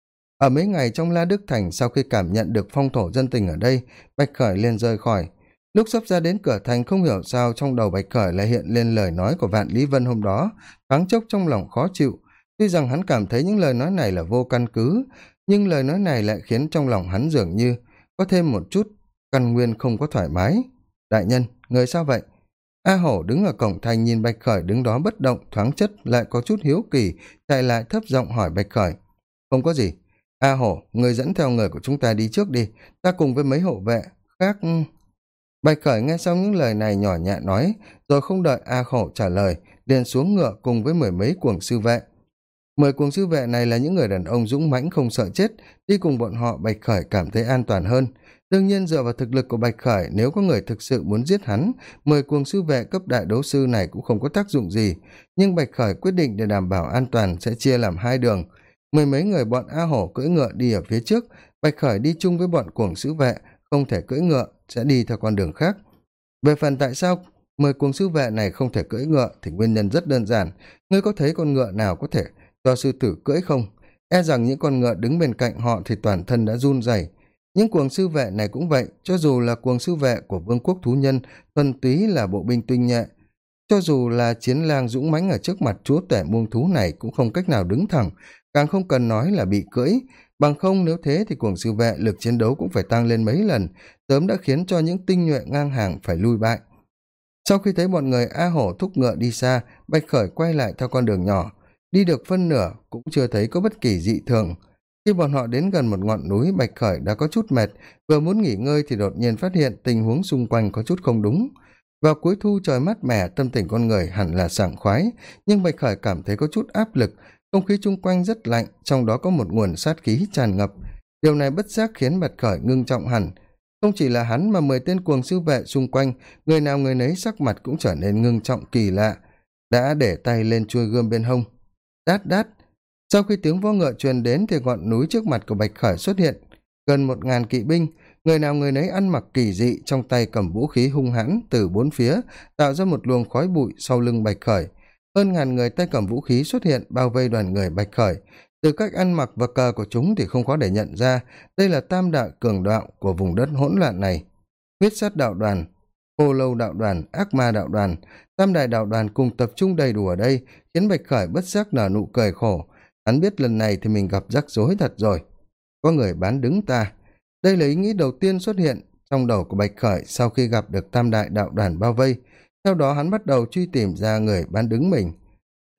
[SPEAKER 1] Ở mấy ngày trong La Đức Thành, sau khi cảm nhận được phong thổ dân tình ở đây, Bạch Khởi liền rời khỏi. Lúc sắp ra đến cửa thành, không hiểu sao trong đầu Bạch Khởi lại hiện lên lời nói của Vạn Lý Vân hôm đó, thoáng chốc trong lòng khó chịu. Tuy rằng hắn cảm thấy những lời nói này là vô căn cứ, nhưng lời nói này lại khiến trong lòng hắn dường như có thêm một chút căn nguyên không có thoải mái. Đại nhân, người sao vậy? A Hổ đứng ở cổng thành nhìn Bạch Khởi đứng đó bất động, thoáng chất lại có chút hiếu kỳ, chạy lại thấp giọng hỏi Bạch Khởi. Không có gì. A Hổ, người dẫn theo người của chúng ta đi trước đi, ta cùng với mấy hộ vệ khác. Bạch Khởi nghe xong những lời này nhỏ nhẹ nói, rồi không đợi A Hổ trả lời, liền xuống ngựa cùng với mười mấy cuồng sư vệ. 10 cuồng sư vệ này là những người đàn ông dũng mãnh không sợ chết, đi cùng bọn họ Bạch Khởi cảm thấy an toàn hơn. Đương nhiên dựa vào thực lực của Bạch Khởi, nếu có người thực sự muốn giết hắn, 10 cuồng sư vệ cấp đại đấu sư này cũng không có tác dụng gì. Nhưng Bạch Khởi quyết định để đảm bảo an toàn sẽ chia làm hai đường. Mười mấy người bọn A Hổ cưỡi ngựa đi ở phía trước, Bạch Khởi đi chung với bọn cuồng sư vệ, không thể cưỡi ngựa, sẽ đi theo con đường khác. Về phần tại sao 10 cuồng sư vệ này không thể cưỡi ngựa thì nguyên nhân rất đơn giản. Ngươi có thấy con ngựa nào có thể cho sư tử cưỡi không? E rằng những con ngựa đứng bên cạnh họ thì toàn thân đã run rẩy. Những cuồng sư vệ này cũng vậy, cho dù là cuồng sư vệ của vương quốc thú nhân, thuần túy là bộ binh tinh nhuệ, cho dù là chiến lang dũng mãnh ở trước mặt chúa tể muông thú này cũng không cách nào đứng thẳng, càng không cần nói là bị cưỡi. Bằng không nếu thế thì cuồng sư vệ lực chiến đấu cũng phải tăng lên mấy lần, sớm đã khiến cho những tinh nhuệ ngang hàng phải lui bại. Sau khi thấy bọn người A Hổ thúc ngựa đi xa, Bạch Khởi quay lại theo con đường nhỏ, đi được phân nửa cũng chưa thấy có bất kỳ dị thường. Khi bọn họ đến gần một ngọn núi, Bạch Khởi đã có chút mệt, vừa muốn nghỉ ngơi thì đột nhiên phát hiện tình huống xung quanh có chút không đúng. Vào cuối thu trời mát mẻ, tâm tình con người hẳn là sảng khoái, nhưng Bạch Khởi cảm thấy có chút áp lực, không khí chung quanh rất lạnh, trong đó có một nguồn sát khí tràn ngập. Điều này bất giác khiến Bạch Khởi ngưng trọng hẳn. Không chỉ là hắn mà 10 tên cuồng sư vệ xung quanh, người nào người nấy sắc mặt cũng trở nên ngưng trọng kỳ lạ, đã để tay lên chuôi gươm bên hông. Đát đát. Sau khi tiếng vó ngựa truyền đến thì ngọn núi trước mặt của Bạch Khởi xuất hiện gần 1000 kỵ binh, người nào người nấy ăn mặc kỳ dị, trong tay cầm vũ khí hung hãn từ bốn phía, tạo ra một luồng khói bụi sau lưng Bạch Khởi. Hơn ngàn người tay cầm vũ khí xuất hiện bao vây đoàn người Bạch Khởi. Từ cách ăn mặc và cờ của chúng thì không khó để nhận ra đây là tam đại cường đạo của vùng đất hỗn loạn này. Huyết sát đạo đoàn, Khô Lâu đạo đoàn, Ác Ma đạo đoàn, tam đại đạo đoàn cùng tập trung đầy đủ ở đây, khiến Bạch Khởi bất giác nở nụ cười khổ. Hắn biết lần này thì mình gặp rắc rối thật rồi. Có người bán đứng ta. Đây là ý nghĩ đầu tiên xuất hiện trong đầu của Bạch Khởi sau khi gặp được tam đại đạo đoàn bao vây. Sau đó hắn bắt đầu truy tìm ra người bán đứng mình.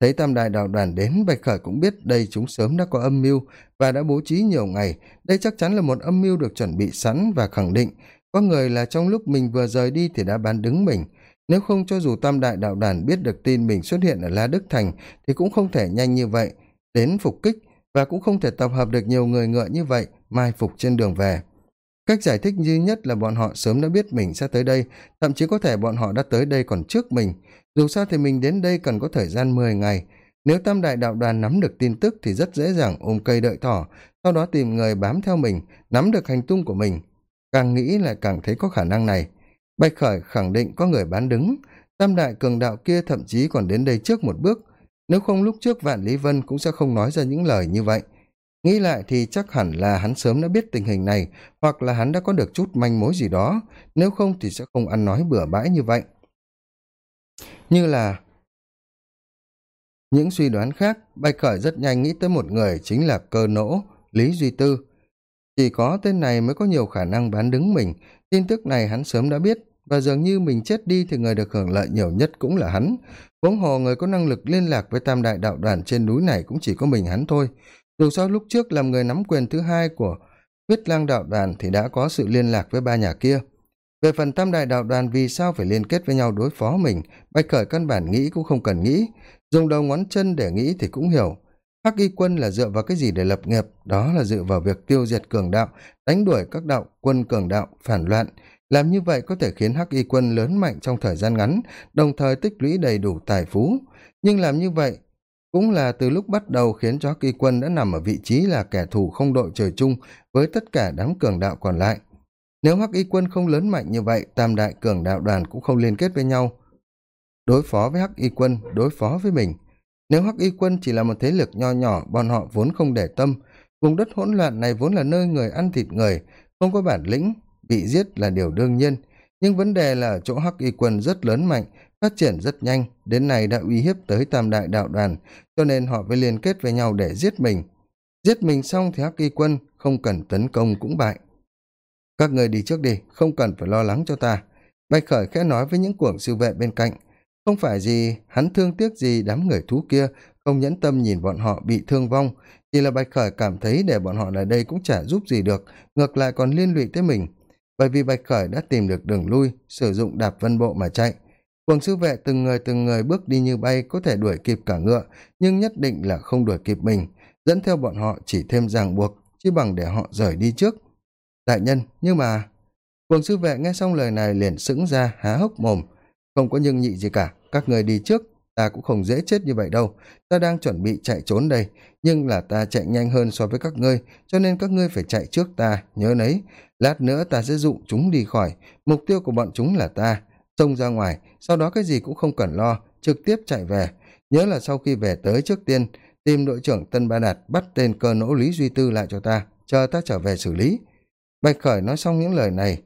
[SPEAKER 1] Thấy tam đại đạo đoàn đến, Bạch Khởi cũng biết đây chúng sớm đã có âm mưu và đã bố trí nhiều ngày. Đây chắc chắn là một âm mưu được chuẩn bị sẵn và khẳng định có người là trong lúc mình vừa rời đi thì đã bán đứng mình. Nếu không, cho dù tam đại đạo đoàn biết được tin mình xuất hiện ở La Đức Thành thì cũng không thể nhanh như vậy đến phục kích, và cũng không thể tập hợp được nhiều người ngựa như vậy mai phục trên đường về. Cách giải thích duy nhất là bọn họ sớm đã biết mình sẽ tới đây, thậm chí có thể bọn họ đã tới đây còn trước mình. Dù sao thì mình đến đây cần có thời gian 10 ngày. Nếu tam đại đạo đoàn nắm được tin tức thì rất dễ dàng ôm cây đợi thỏ, sau đó tìm người bám theo mình, nắm được hành tung của mình. Càng nghĩ lại càng thấy có khả năng này. Bạch Khởi khẳng định có người bán đứng. Tam đại cường đạo kia thậm chí còn đến đây trước một bước. Nếu không lúc trước Vạn Lý Vân cũng sẽ không nói ra những lời như vậy. Nghĩ lại thì chắc hẳn là hắn sớm đã biết tình hình này, hoặc là hắn đã có được chút manh mối gì đó, nếu không thì sẽ không ăn nói bừa bãi như vậy. Như là những suy đoán khác, Bạch Khởi rất nhanh nghĩ tới một người, chính là Cơ Nỗ, Lý Duy Tư. Chỉ có tên này mới có nhiều khả năng bán đứng mình, tin tức này hắn sớm đã biết, và dường như mình chết đi thì người được hưởng lợi nhiều nhất cũng là hắn. Huống hồ người có năng lực liên lạc với tam đại đạo đoàn trên núi này cũng chỉ có mình hắn thôi. Dù sao lúc trước làm người nắm quyền thứ hai của Huyết Lang đạo đoàn thì đã có sự liên lạc với ba nhà kia. Về phần tam đại đạo đoàn vì sao phải liên kết với nhau đối phó mình, Bạch Khởi căn bản nghĩ cũng không cần nghĩ, dùng đầu ngón chân để nghĩ thì cũng hiểu. Hắc Y quân là dựa vào cái gì để lập nghiệp? Đó là dựa vào việc tiêu diệt cường đạo, đánh đuổi các đạo quân cường đạo phản loạn. Làm như vậy có thể khiến Hắc Y quân lớn mạnh trong thời gian ngắn, đồng thời tích lũy đầy đủ tài phú. Nhưng làm như vậy cũng là từ lúc bắt đầu khiến cho Hắc Y quân đã nằm ở vị trí là kẻ thù không đội trời chung với tất cả đám cường đạo còn lại. Nếu Hắc Y quân không lớn mạnh như vậy, tam đại cường đạo đoàn cũng không liên kết với nhau đối phó với Hắc Y quân, đối phó với mình. Nếu Hắc Y quân chỉ là một thế lực nho nhỏ, bọn họ vốn không để tâm. Vùng đất hỗn loạn này vốn là nơi người ăn thịt người, không có bản lĩnh, bị giết là điều đương nhiên. Nhưng vấn đề là ở chỗ Hắc Y quân rất lớn mạnh, phát triển rất nhanh, đến nay đã uy hiếp tới tam đại đạo đoàn, cho nên họ phải liên kết với nhau để giết mình. Giết mình xong thì Hắc Y quân không cần tấn công cũng bại. Các người đi trước đi, không cần phải lo lắng cho ta. Bạch Khởi khẽ nói với những cuồng sư vệ bên cạnh. Không phải gì hắn thương tiếc gì đám người thú kia, không nhẫn tâm nhìn bọn họ bị thương vong, chỉ là Bạch Khởi cảm thấy để bọn họ lại đây cũng chả giúp gì được, ngược lại còn liên lụy tới mình. Bởi vì Bạch Khởi đã tìm được đường lui, sử dụng đạp vân bộ mà chạy. Cuồng sư vệ từng người bước đi như bay, có thể đuổi kịp cả ngựa, nhưng nhất định là không đuổi kịp mình, dẫn theo bọn họ chỉ thêm ràng buộc, chỉ bằng để họ rời đi trước. Đại nhân, nhưng mà... Cuồng sư vệ nghe xong lời này liền sững ra, há hốc mồm. Không có nhưng nhị gì cả, các người đi trước, ta cũng không dễ chết như vậy đâu. Ta đang chuẩn bị chạy trốn đây, nhưng là ta chạy nhanh hơn so với các ngươi, cho nên các ngươi phải chạy trước ta, nhớ nấy. Lát nữa ta sẽ dụ chúng đi khỏi, mục tiêu của bọn chúng là ta. Xông ra ngoài, sau đó cái gì cũng không cần lo, trực tiếp chạy về. Nhớ là sau khi về tới trước tiên, tìm đội trưởng Tân Ba Đạt bắt tên Cơ Nỗ Lý Duy Tư lại cho ta, chờ ta trở về xử lý. Bạch Khởi nói xong những lời này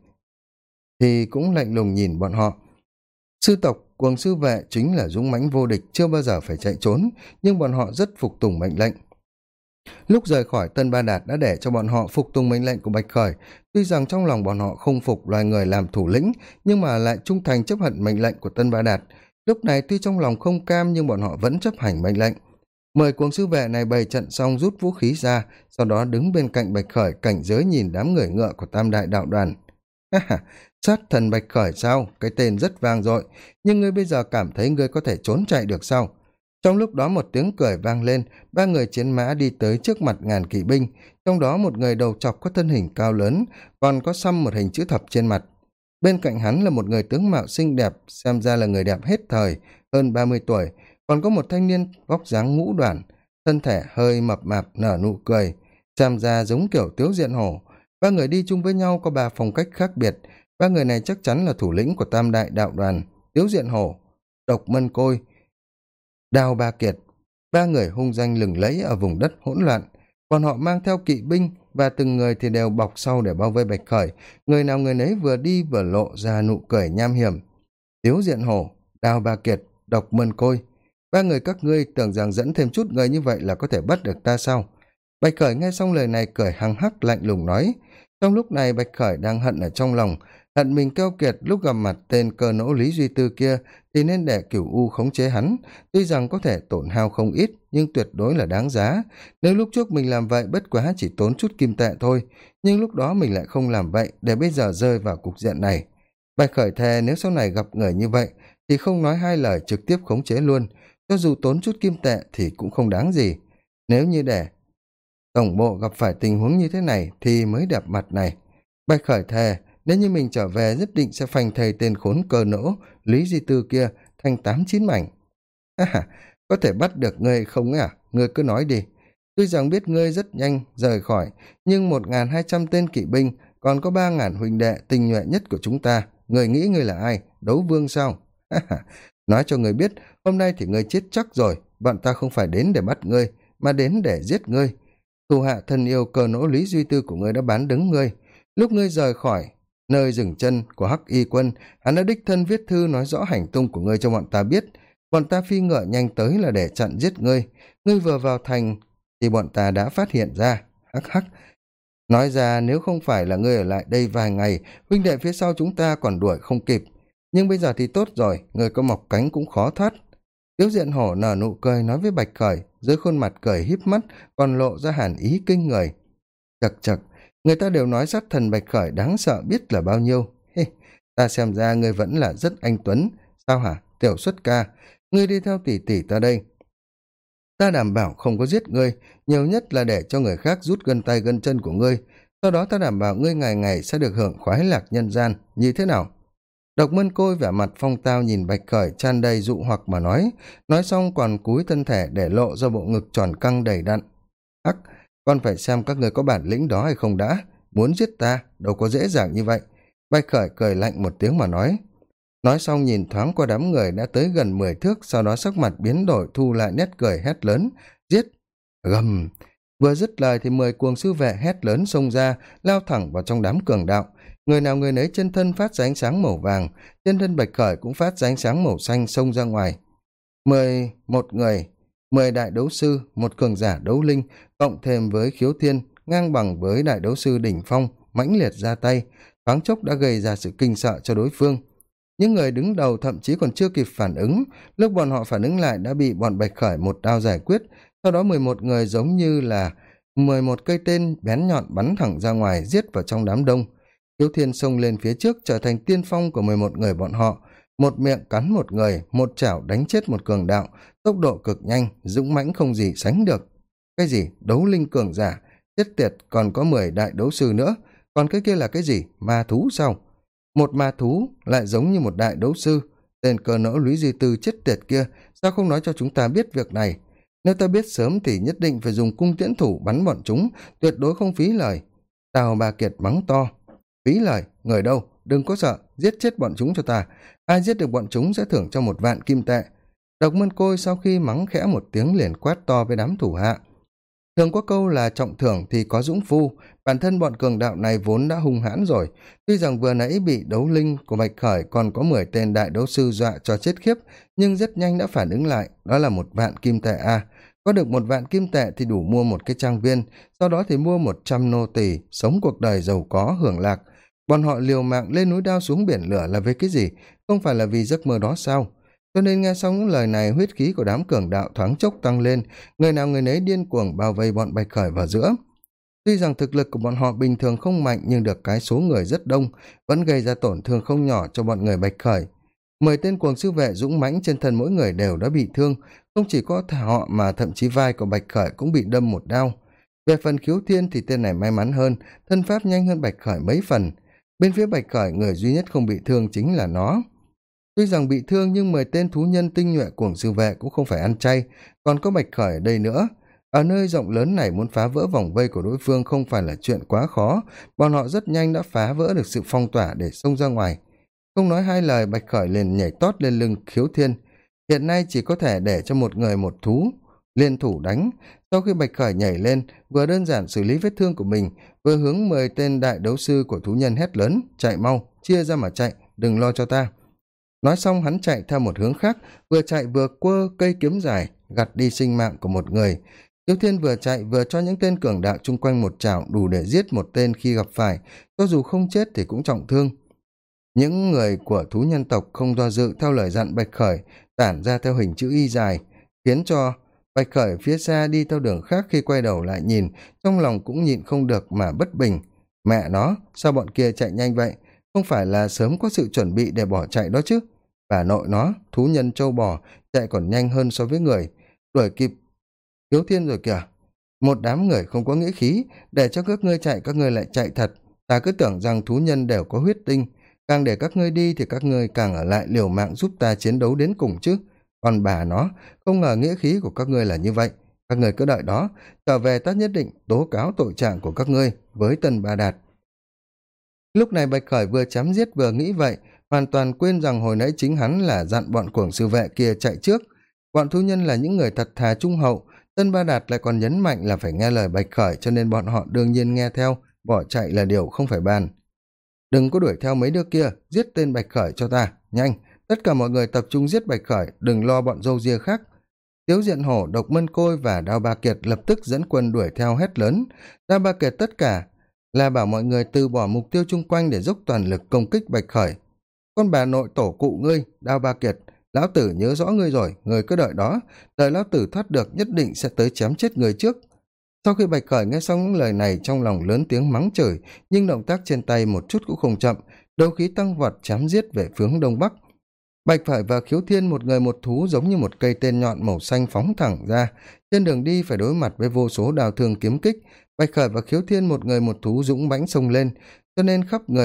[SPEAKER 1] thì cũng lạnh lùng nhìn bọn họ. Sư tộc cuồng sư vệ chính là dũng mãnh vô địch, chưa bao giờ phải chạy trốn, nhưng bọn họ rất phục tùng mệnh lệnh. Lúc rời khỏi Tân Ba Đạt đã để cho bọn họ phục tùng mệnh lệnh của Bạch Khởi, tuy rằng trong lòng bọn họ không phục loài người làm thủ lĩnh, nhưng mà lại trung thành chấp hành mệnh lệnh của Tân Ba Đạt. Lúc này tuy trong lòng không cam nhưng bọn họ vẫn chấp hành mệnh lệnh. Mời cuồng sư vệ này bày trận xong rút vũ khí ra, sau đó đứng bên cạnh Bạch Khởi cảnh giới nhìn đám người ngựa của tam đại đạo đoàn. Ha ha, sát thần Bạch Khởi sao? Cái tên rất vang dội, nhưng ngươi bây giờ cảm thấy ngươi có thể trốn chạy được sao? Trong lúc đó một tiếng cười vang lên, ba người chiến mã đi tới trước mặt ngàn kỵ binh, trong đó một người đầu trọc có thân hình cao lớn, còn có xăm một hình chữ thập trên mặt. Bên cạnh hắn là một người tướng mạo xinh đẹp, xem ra là người đẹp hết thời, hơn 30 tuổi, còn có một thanh niên vóc dáng ngũ đoản, thân thể hơi mập mạp nở nụ cười, xem ra giống kiểu Tiếu Diện Hổ. Ba người đi chung với nhau có ba phong cách khác biệt, ba người này chắc chắn là thủ lĩnh của tam đại đạo đoàn, Tiếu Diện Hổ, Độc Mân Côi, Đao Ba Kiệt. Ba người hung danh lừng lẫy ở vùng đất hỗn loạn, còn họ mang theo kỵ binh và từng người thì đều bọc sau để bao vây Bạch Khởi, người nào người nấy vừa đi vừa lộ ra nụ cười nham hiểm. Tiếu Diện Hổ, Đao Ba Kiệt, Độc Mân Côi, ba người các ngươi tưởng rằng dẫn thêm chút người như vậy là có thể bắt được ta sao? Bạch Khởi nghe xong lời này cười hăng hắc lạnh lùng nói. Trong lúc này Bạch Khởi đang hận ở trong lòng, hận mình keo kiệt lúc gặp mặt tên Cơ Nỗ Lý Duy Tư kia thì nên để Cửu U khống chế hắn, tuy rằng có thể tổn hao không ít nhưng tuyệt đối là đáng giá. Nếu lúc trước mình làm vậy bất quá chỉ tốn chút kim tệ thôi, nhưng lúc đó mình lại không làm vậy để bây giờ rơi vào cục diện này. Bạch Khởi thề nếu sau này gặp người như vậy thì không nói hai lời trực tiếp khống chế luôn, cho dù tốn chút kim tệ thì cũng không đáng gì. Nếu như để tổng bộ gặp phải tình huống như thế này thì mới đẹp mặt này. Bạch Khởi thề nếu như mình trở về nhất định sẽ phanh thây tên khốn cờ nỗ Lý Di Tư kia thành 8-9 mảnh. À, có thể bắt được ngươi không à? Ngươi cứ nói đi. Tuy rằng biết ngươi rất nhanh rời khỏi, nhưng 1.200 tên kỵ binh, còn có 3.000 huynh đệ tinh nhuệ nhất của chúng ta. Ngươi nghĩ ngươi là ai? Đấu vương sao? Nói cho ngươi biết, hôm nay thì ngươi chết chắc rồi. Bọn ta không phải đến để bắt ngươi, mà đến để giết ngươi. Thủ hạ thân yêu cờ nỗ Lý Duy Tư của ngươi đã bán đứng ngươi. Lúc ngươi rời khỏi nơi dừng chân của Hắc Y quân, hắn đã đích thân viết thư nói rõ hành tung của ngươi cho bọn ta biết. Bọn ta phi ngựa nhanh tới là để chặn giết ngươi. Ngươi vừa vào thành thì bọn ta đã phát hiện ra. Hắc hắc. Nói ra nếu không phải là ngươi ở lại đây vài ngày, huynh đệ phía sau chúng ta còn đuổi không kịp. Nhưng bây giờ thì tốt rồi, ngươi có mọc cánh cũng khó thoát. Tiếu Diện Hổ nở nụ cười nói với Bạch Khởi, dưới khuôn mặt cười híp mắt còn lộ ra hàn ý kinh người. Chậc chậc, người ta đều nói sát thần Bạch Khởi đáng sợ biết là bao nhiêu. Hi, ta xem ra ngươi vẫn là rất anh tuấn. Sao hả, Tiểu Xuất ca, ngươi đi theo tỷ tỷ ta đây. Ta đảm bảo không có giết ngươi, nhiều nhất là để cho người khác rút gân tay gân chân của ngươi. Sau đó ta đảm bảo ngươi ngày ngày sẽ được hưởng khoái lạc nhân gian, như thế nào? Độc Mân Côi vẻ mặt phong tao nhìn Bạch Khởi tràn đầy dụ hoặc mà nói xong còn cúi thân thể để lộ ra bộ ngực tròn căng đầy đặn. Hắc, con phải xem các người có bản lĩnh đó hay không đã, muốn giết ta, đâu có dễ dàng như vậy. Bạch Khởi cười lạnh một tiếng mà nói xong nhìn thoáng qua đám người đã tới gần 10 thước, sau đó sắc mặt biến đổi thu lại nét cười hét lớn, giết, gầm. Vừa dứt lời thì 10 cuồng sư vệ hét lớn xông ra, lao thẳng vào trong đám cường đạo. Người nào người nấy chân thân phát ra ánh sáng màu vàng, chân thân Bạch Khởi cũng phát ra ánh sáng màu xanh xông ra ngoài. 11 người, 10 đại đấu sư, một cường giả đấu linh, cộng thêm với Khiếu Thiên, ngang bằng với đại đấu sư đỉnh phong, mãnh liệt ra tay, thoáng chốc đã gây ra sự kinh sợ cho đối phương. Những người đứng đầu thậm chí còn chưa kịp phản ứng, lúc bọn họ phản ứng lại đã bị bọn Bạch Khởi một đao giải quyết, sau đó 11 người giống như là 11 cây tên bén nhọn bắn thẳng ra ngoài giết vào trong đám đông. Khiếu Thiên xông lên phía trước trở thành tiên phong của 11 người bọn họ, một miệng cắn một người, một chảo đánh chết một cường đạo, tốc độ cực nhanh, dũng mãnh không gì sánh được. Cái gì? Đấu linh cường giả? Chết tiệt, còn có 10 đại đấu sư nữa, còn cái kia là cái gì? Ma thú sao? Một ma thú lại giống như một đại đấu sư. Tên cờ nỗ Lý Di Tư chết tiệt kia, sao không nói cho chúng ta biết việc này? Nếu ta biết sớm thì nhất định phải dùng cung tiễn thủ bắn bọn chúng, tuyệt đối không phí lời. Tào Bà Kiệt mắng to. Phí lời, người đâu, đừng có sợ, giết chết bọn chúng cho ta. Ai giết được bọn chúng sẽ thưởng cho 1.000 kim tệ. Độc Mân Côi sau khi mắng khẽ một tiếng liền quát to với đám thủ hạ. Thường có câu là trọng thưởng thì có dũng phu, bản thân bọn cường đạo này vốn đã hung hãn rồi. Tuy rằng vừa nãy bị đấu linh của Bạch Khởi còn có 10 tên đại đấu sư dọa cho chết khiếp, nhưng rất nhanh đã phản ứng lại, đó là 1.000 kim tệ a. Có được 1.000 kim tệ thì đủ mua một cái trang viên, sau đó thì mua 100 nô tỳ, sống cuộc đời giàu có, hưởng lạc. Bọn họ liều mạng lên núi đao xuống biển lửa là vì cái gì? Không phải là vì giấc mơ đó sao? Cho nên nghe xong những lời này, huyết khí của đám cường đạo thoáng chốc tăng lên, người nào người nấy điên cuồng bao vây bọn Bạch Khởi vào giữa. Tuy rằng thực lực của bọn họ bình thường không mạnh nhưng được cái số người rất đông, vẫn gây ra tổn thương không nhỏ cho bọn người Bạch Khởi. 10 tên cuồng sư vệ dũng mãnh trên thân mỗi người đều đã bị thương, không chỉ có họ mà thậm chí vai của Bạch Khởi cũng bị đâm một đao. Về phần Khiếu Thiên thì tên này may mắn hơn, thân pháp nhanh hơn Bạch Khởi mấy phần. Bên phía Bạch Khởi người duy nhất không bị thương chính là nó. Tuy rằng bị thương nhưng 10 tên thú nhân tinh nhuệ cuồng sư vệ cũng không phải ăn chay, còn có Bạch Khởi ở đây nữa. Ở nơi rộng lớn này muốn phá vỡ vòng vây của đối phương không phải là chuyện quá khó, bọn họ rất nhanh đã phá vỡ được sự phong tỏa để xông ra ngoài. Không nói hai lời, Bạch Khởi liền nhảy tót lên lưng Khiếu Thiên. Hiện nay chỉ có thể để cho một người một thú liên thủ đánh. Sau khi Bạch Khởi nhảy lên, vừa đơn giản xử lý vết thương của mình, vừa hướng 10 tên đại đấu sư của thú nhân hét lớn, chạy mau, chia ra mà chạy, đừng lo cho ta. Nói xong hắn chạy theo một hướng khác, vừa chạy vừa quơ cây kiếm dài, gặt đi sinh mạng của một người. Khiếu Thiên vừa chạy vừa cho những tên cường đạo chung quanh một chảo đủ để giết một tên khi gặp phải, cho dù không chết thì cũng trọng thương. những người của thú nhân tộc không do dự theo lời dặn Bạch Khởi, tản ra theo hình chữ Y dài, khiến cho Bạch Khởi phía xa đi theo đường khác khi quay đầu lại nhìn, trong lòng cũng nhịn không được mà bất bình. Mẹ nó, sao bọn kia chạy nhanh vậy? Không phải là sớm có sự chuẩn bị để bỏ chạy đó chứ? Bà nội nó, thú nhân trâu bò, chạy còn nhanh hơn so với người. Đuổi kịp Hiếu Thiên rồi kìa. Một đám người không có nghĩa khí, để cho các ngươi chạy các ngươi lại chạy thật. Ta cứ tưởng rằng thú nhân đều có huyết tinh, càng để các ngươi đi thì các ngươi càng ở lại liều mạng giúp ta chiến đấu đến cùng chứ. Còn bà nó, không ngờ nghĩa khí của các ngươi là như vậy. Các ngươi cứ đợi đó, trở về ta nhất định tố cáo tội trạng của các ngươi với Tân Ba Đạt. Lúc này Bạch Khởi vừa chém giết vừa nghĩ vậy, hoàn toàn quên rằng hồi nãy chính hắn là dặn bọn cuồng sư vệ kia chạy trước. Bọn thú nhân là những người thật thà trung hậu, Tân Ba Đạt lại còn nhấn mạnh là phải nghe lời Bạch Khởi, cho nên bọn họ đương nhiên nghe theo, bỏ chạy là điều không phải bàn. Đừng có đuổi theo mấy đứa kia, giết tên Bạch Khởi cho ta, nhanh, tất cả mọi người tập trung giết Bạch Khởi, đừng lo bọn râu ria khác. Tiếu Diện Hổ, Độc Mân Côi và Đao Ba Kiệt lập tức dẫn quân đuổi theo hét lớn. Đao Ba Kiệt tất cả là bảo mọi người từ bỏ mục tiêu chung quanh để dốc toàn lực công kích Bạch Khởi. Con bà nội tổ cụ ngươi, Đao Ba Kiệt, lão tử nhớ rõ ngươi rồi, ngươi cứ đợi đó, đợi lão tử thoát được nhất định sẽ tới chém chết người trước. Sau khi Bạch Khởi nghe xong những lời này, trong lòng lớn tiếng mắng chửi, nhưng động tác trên tay một chút cũng không chậm, đấu khí tăng vọt chém giết về hướng đông bắc. Bạch Khởi và Khiếu Thiên một người một thú giống như một cây tên nhọn màu xanh phóng thẳng ra, trên đường đi phải đối mặt với vô số đao thương kiếm kích. Bạch Khởi và Khiếu Thiên một người một thú dũng mãnh xông lên, cho nên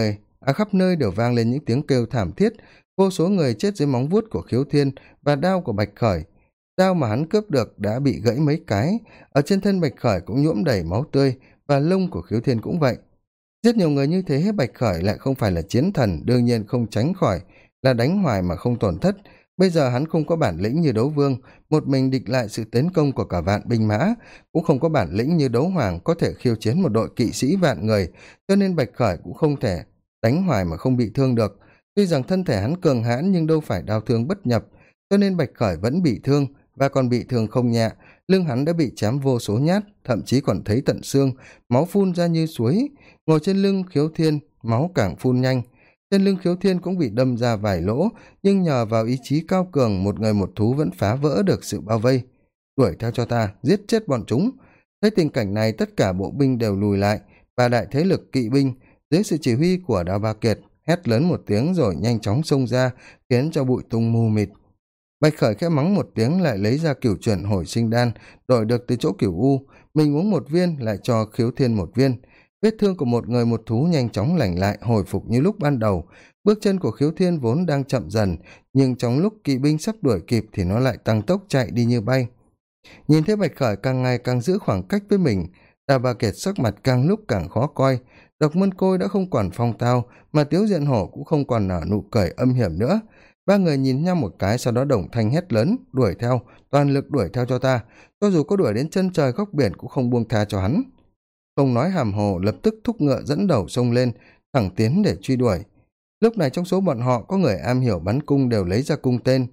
[SPEAKER 1] khắp nơi đều vang lên những tiếng kêu thảm thiết, vô số người chết dưới móng vuốt của Khiếu Thiên và đao của Bạch Khởi. Đao mà hắn cướp được đã bị gãy mấy cái, ở trên thân Bạch Khởi cũng nhuộm đầy máu tươi, và lông của Khiếu Thiên cũng vậy. Giết nhiều người như thế, Bạch Khởi lại không phải là chiến thần, đương nhiên không tránh khỏi là đánh hoài mà không tổn thất. Bây giờ hắn không có bản lĩnh như Đấu Vương, một mình địch lại sự tấn công của cả vạn binh mã, cũng không có bản lĩnh như Đấu Hoàng có thể khiêu chiến một đội kỵ sĩ vạn người, cho nên Bạch Khởi cũng không thể đánh hoài mà không bị thương được. Tuy rằng thân thể hắn cường hãn nhưng đâu phải đao thương bất nhập, cho nên Bạch Khởi vẫn bị thương, và còn bị thương không nhẹ. Lưng hắn đã bị chém vô số nhát, thậm chí còn thấy tận xương, máu phun ra như suối. Ngồi trên lưng Khiếu Thiên, máu càng phun nhanh. Trên lưng Khiếu Thiên cũng bị đâm ra vài lỗ, nhưng nhờ vào ý chí cao cường, một người một thú vẫn phá vỡ được sự bao vây. Đuổi theo cho ta, giết chết bọn chúng. Thấy tình cảnh này, tất cả bộ binh đều lùi lại, và đại thế lực kỵ binh dưới sự chỉ huy của Đao Ba Kiệt hét lớn một tiếng rồi nhanh chóng xông ra, khiến cho bụi tung mù mịt. Bạch Khởi khẽ mắng một tiếng, lại lấy ra cửu chuyển hồi sinh đan, đổi được từ chỗ cửu u, mình uống một viên lại cho Khiếu Thiên một viên. Vết thương của một người một thú nhanh chóng lành lại, hồi phục như lúc ban đầu. Bước chân của Khiếu Thiên vốn đang chậm dần, nhưng trong lúc kỵ binh sắp đuổi kịp thì nó lại tăng tốc chạy đi như bay. Nhìn thấy Bạch Khởi càng ngày càng giữ khoảng cách với mình, Đào Bà Kiệt sắc mặt càng lúc càng khó coi. Độc Mân Côi đã không còn phong tao, mà Tiếu Diện Hổ cũng không còn nở nụ cười âm hiểm nữa. Ba người nhìn nhau một cái, sau đó đồng thanh hét lớn, đuổi theo, toàn lực đuổi theo cho ta, cho dù có đuổi đến chân trời góc biển cũng không buông tha cho hắn. Không nói hàm hồ, lập tức thúc ngựa dẫn đầu xông lên, thẳng tiến để truy đuổi. Lúc này trong số bọn họ có người am hiểu bắn cung đều lấy ra cung tên.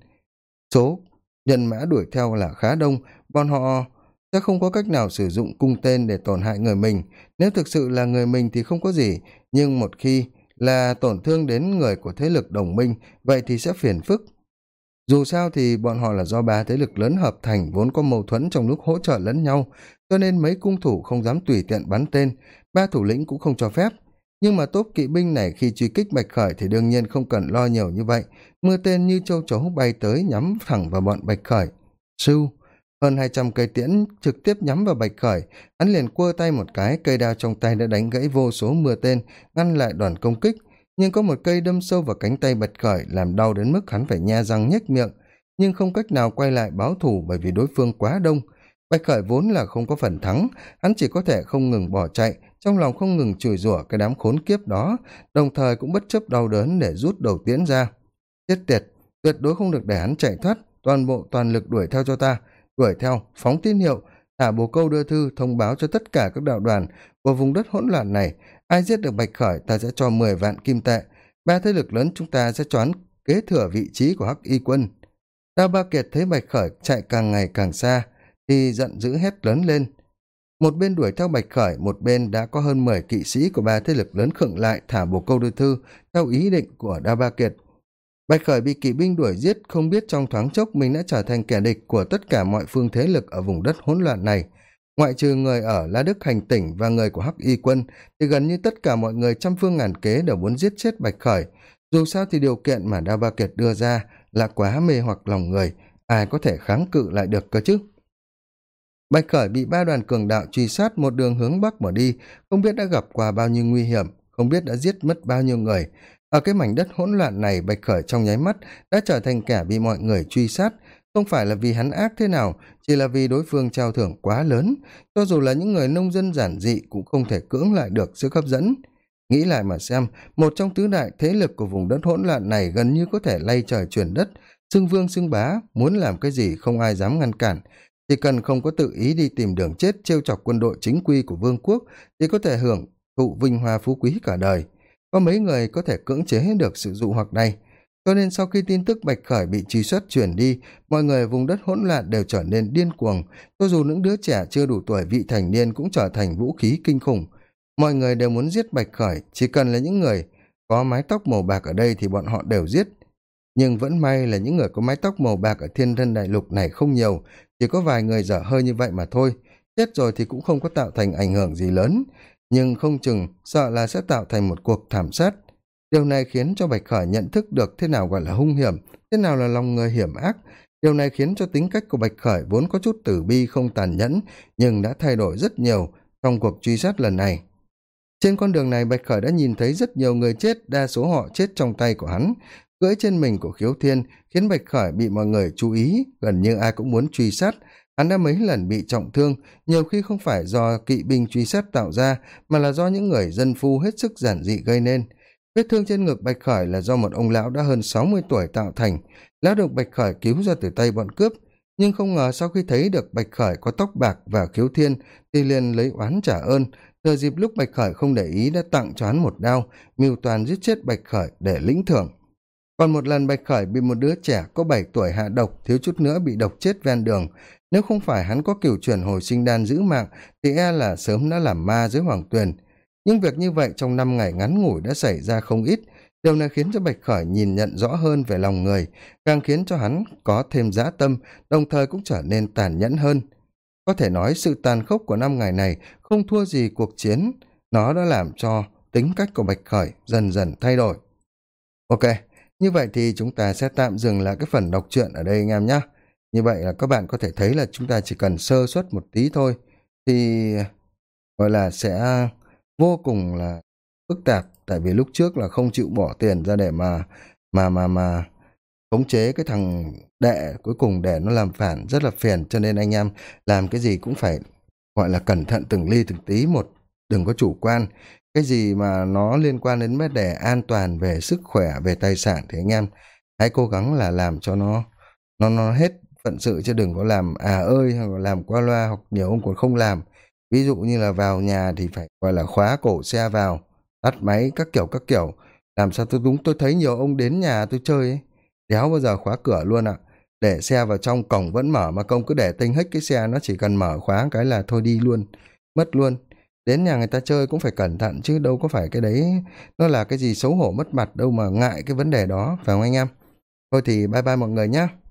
[SPEAKER 1] Số nhân mã đuổi theo là khá đông, bọn họ sẽ không có cách nào sử dụng cung tên để tổn hại người mình. Nếu thực sự là người mình thì không có gì, nhưng một khi là tổn thương đến người của thế lực đồng minh, vậy thì sẽ phiền phức. Dù sao thì bọn họ là do ba thế lực lớn hợp thành, vốn có mâu thuẫn trong lúc hỗ trợ lẫn nhau, cho nên mấy cung thủ không dám tùy tiện bắn tên, ba thủ lĩnh cũng không cho phép. Nhưng mà tốp kỵ binh này khi truy kích Bạch Khởi thì đương nhiên không cần lo nhiều như vậy, mưa tên như châu chấu bay tới nhắm thẳng vào bọn Bạch Khởi. Sưu, hơn 200 cây tiễn trực tiếp nhắm vào Bạch Khởi, hắn liền quơ tay một cái, cây đao trong tay đã đánh gãy vô số mưa tên, ngăn lại đoàn công kích. Nhưng có một cây đâm sâu vào cánh tay Bạch Khởi, làm đau đến mức hắn phải nhe răng nhếch miệng, nhưng không cách nào quay lại báo thù bởi vì đối phương quá đông. Bạch Khởi vốn là không có phần thắng, hắn chỉ có thể không ngừng bỏ chạy, trong lòng không ngừng chửi rủa cái đám khốn kiếp đó, đồng thời cũng bất chấp đau đớn để rút đầu tiễn ra. Chết tiệt, tuyệt đối không được để hắn chạy thoát, toàn lực đuổi theo cho ta, đuổi theo, phóng tín hiệu, thả bồ câu đưa thư thông báo cho tất cả các đạo đoàn của vùng đất hỗn loạn này, ai giết được Bạch Khởi ta sẽ cho 10 vạn kim tệ, ba thế lực lớn chúng ta sẽ choán kế thừa vị trí của Hắc Y quân. Đao Ba Kiệt thấy Bạch Khởi chạy càng ngày càng xa thì giận dữ hét lớn lên, Một bên đuổi theo Bạch Khởi, một bên đã có hơn 10 kỵ sĩ của ba thế lực lớn khựng lại thả bồ câu đưa thư theo ý định của Đa Ba Kiệt. Bạch Khởi bị kỵ binh đuổi giết, không biết trong thoáng chốc mình đã trở thành kẻ địch của tất cả mọi phương thế lực ở vùng đất hỗn loạn này. Ngoại trừ người ở La Đức Hành Tỉnh và người của Hắc Y Quân, thì gần như tất cả mọi người trăm phương ngàn kế đều muốn giết chết Bạch Khởi. Dù sao thì điều kiện mà Đa Ba Kiệt đưa ra là quá mê hoặc lòng người, ai có thể kháng cự lại được cơ chứ. Bạch Khởi bị ba đoàn cường đạo truy sát một đường hướng bắc mà đi, không biết đã gặp qua bao nhiêu nguy hiểm, không biết đã giết mất bao nhiêu người. Ở cái mảnh đất hỗn loạn này, Bạch Khởi trong nháy mắt đã trở thành kẻ bị mọi người truy sát, không phải là vì hắn ác thế nào, chỉ là vì đối phương trao thưởng quá lớn, cho dù là những người nông dân giản dị cũng không thể cưỡng lại được sức hấp dẫn. Nghĩ lại mà xem, một trong tứ đại thế lực của vùng đất hỗn loạn này gần như có thể lay trời chuyển đất, xưng vương xưng bá, muốn làm cái gì không ai dám ngăn cản. Chỉ cần không có tự ý đi tìm đường chết trêu chọc quân đội chính quy của vương quốc thì có thể hưởng thụ vinh hoa phú quý cả đời. Có mấy người có thể cưỡng chế được sự dụ hoặc này. Cho nên sau khi tin tức Bạch Khởi bị truy xuất chuyển đi, mọi người ở vùng đất hỗn loạn đều trở nên điên cuồng, cho dù những đứa trẻ chưa đủ tuổi vị thành niên cũng trở thành vũ khí kinh khủng. Mọi người đều muốn giết Bạch Khởi, chỉ cần là những người có mái tóc màu bạc ở đây thì bọn họ đều giết. Nhưng vẫn may là những người có mái tóc màu bạc ở Thiên Thân Đại Lục này không nhiều, chỉ có vài người dở hơi như vậy mà thôi. Chết rồi thì cũng không có tạo thành ảnh hưởng gì lớn, nhưng không chừng sợ là sẽ tạo thành một cuộc thảm sát. Điều này khiến cho Bạch Khởi nhận thức được thế nào gọi là hung hiểm, thế nào là lòng người hiểm ác. Điều này khiến cho tính cách của Bạch Khởi vốn có chút tử bi không tàn nhẫn, nhưng đã thay đổi rất nhiều trong cuộc truy sát lần này. Trên con đường này, Bạch Khởi đã nhìn thấy rất nhiều người chết, đa số họ chết trong tay của hắn. Cưỡi trên mình của Khiếu Thiên khiến Bạch Khởi bị mọi người chú ý, gần như ai cũng muốn truy sát. Hắn đã mấy lần bị trọng thương, nhiều khi không phải do kỵ binh truy sát tạo ra, mà là do những người dân phu hết sức giản dị gây nên. Vết thương trên ngực Bạch Khởi là do một ông lão đã hơn 60 tuổi tạo thành. Lão được Bạch Khởi cứu ra từ tay bọn cướp, nhưng không ngờ sau khi thấy được Bạch Khởi có tóc bạc và Khiếu Thiên thì liền lấy oán trả ơn. Thừa dịp lúc Bạch Khởi không để ý đã tặng cho hắn một đao, mưu toàn giết chết Bạch Khởi để lĩnh thưởng. Còn một lần Bạch Khởi bị một đứa trẻ có 7 tuổi hạ độc, thiếu chút nữa bị độc chết ven đường. Nếu không phải hắn có cửu chuyển hồi sinh đan giữ mạng thì e là sớm đã làm ma dưới hoàng tuyền. Nhưng việc như vậy trong 5 ngày ngắn ngủi đã xảy ra không ít. Điều này khiến cho Bạch Khởi nhìn nhận rõ hơn về lòng người, càng khiến cho hắn có thêm dã tâm, đồng thời cũng trở nên tàn nhẫn hơn. Có thể nói sự tàn khốc của 5 ngày này không thua gì cuộc chiến, nó đã làm cho tính cách của Bạch Khởi dần dần thay đổi. Ok, như vậy thì chúng ta sẽ tạm dừng lại cái phần đọc truyện ở đây anh em nhé. Như vậy là các bạn có thể thấy là chúng ta chỉ cần sơ suất một tí thôi thì gọi là sẽ vô cùng là phức tạp, tại vì lúc trước là không chịu bỏ tiền ra để mà khống chế cái thằng đệ cuối cùng để nó làm phản rất là phiền, cho nên anh em làm cái gì cũng phải gọi là cẩn thận từng ly từng tí một, đừng có chủ quan. Cái gì mà nó liên quan đến vấn đề an toàn về sức khỏe, về tài sản thì anh em hãy cố gắng là làm cho nó hết phận sự, chứ đừng có làm ơi hoặc là làm qua loa, hoặc nhiều ông còn không làm. Ví dụ như là vào nhà thì phải gọi là khóa cổ xe vào, tắt máy các kiểu. Làm sao tôi thấy nhiều ông đến nhà tôi chơi ấy, đéo bao giờ khóa cửa luôn ạ. Để xe vào trong cổng vẫn mở mà công cứ để tinh hết cái xe, nó chỉ cần mở khóa cái là thôi đi luôn, mất luôn. Đến nhà người ta chơi cũng phải cẩn thận chứ đâu có phải cái đấy nó là cái gì xấu hổ mất mặt đâu mà ngại cái vấn đề đó, phải không anh em? Thôi thì bye bye mọi người nhé.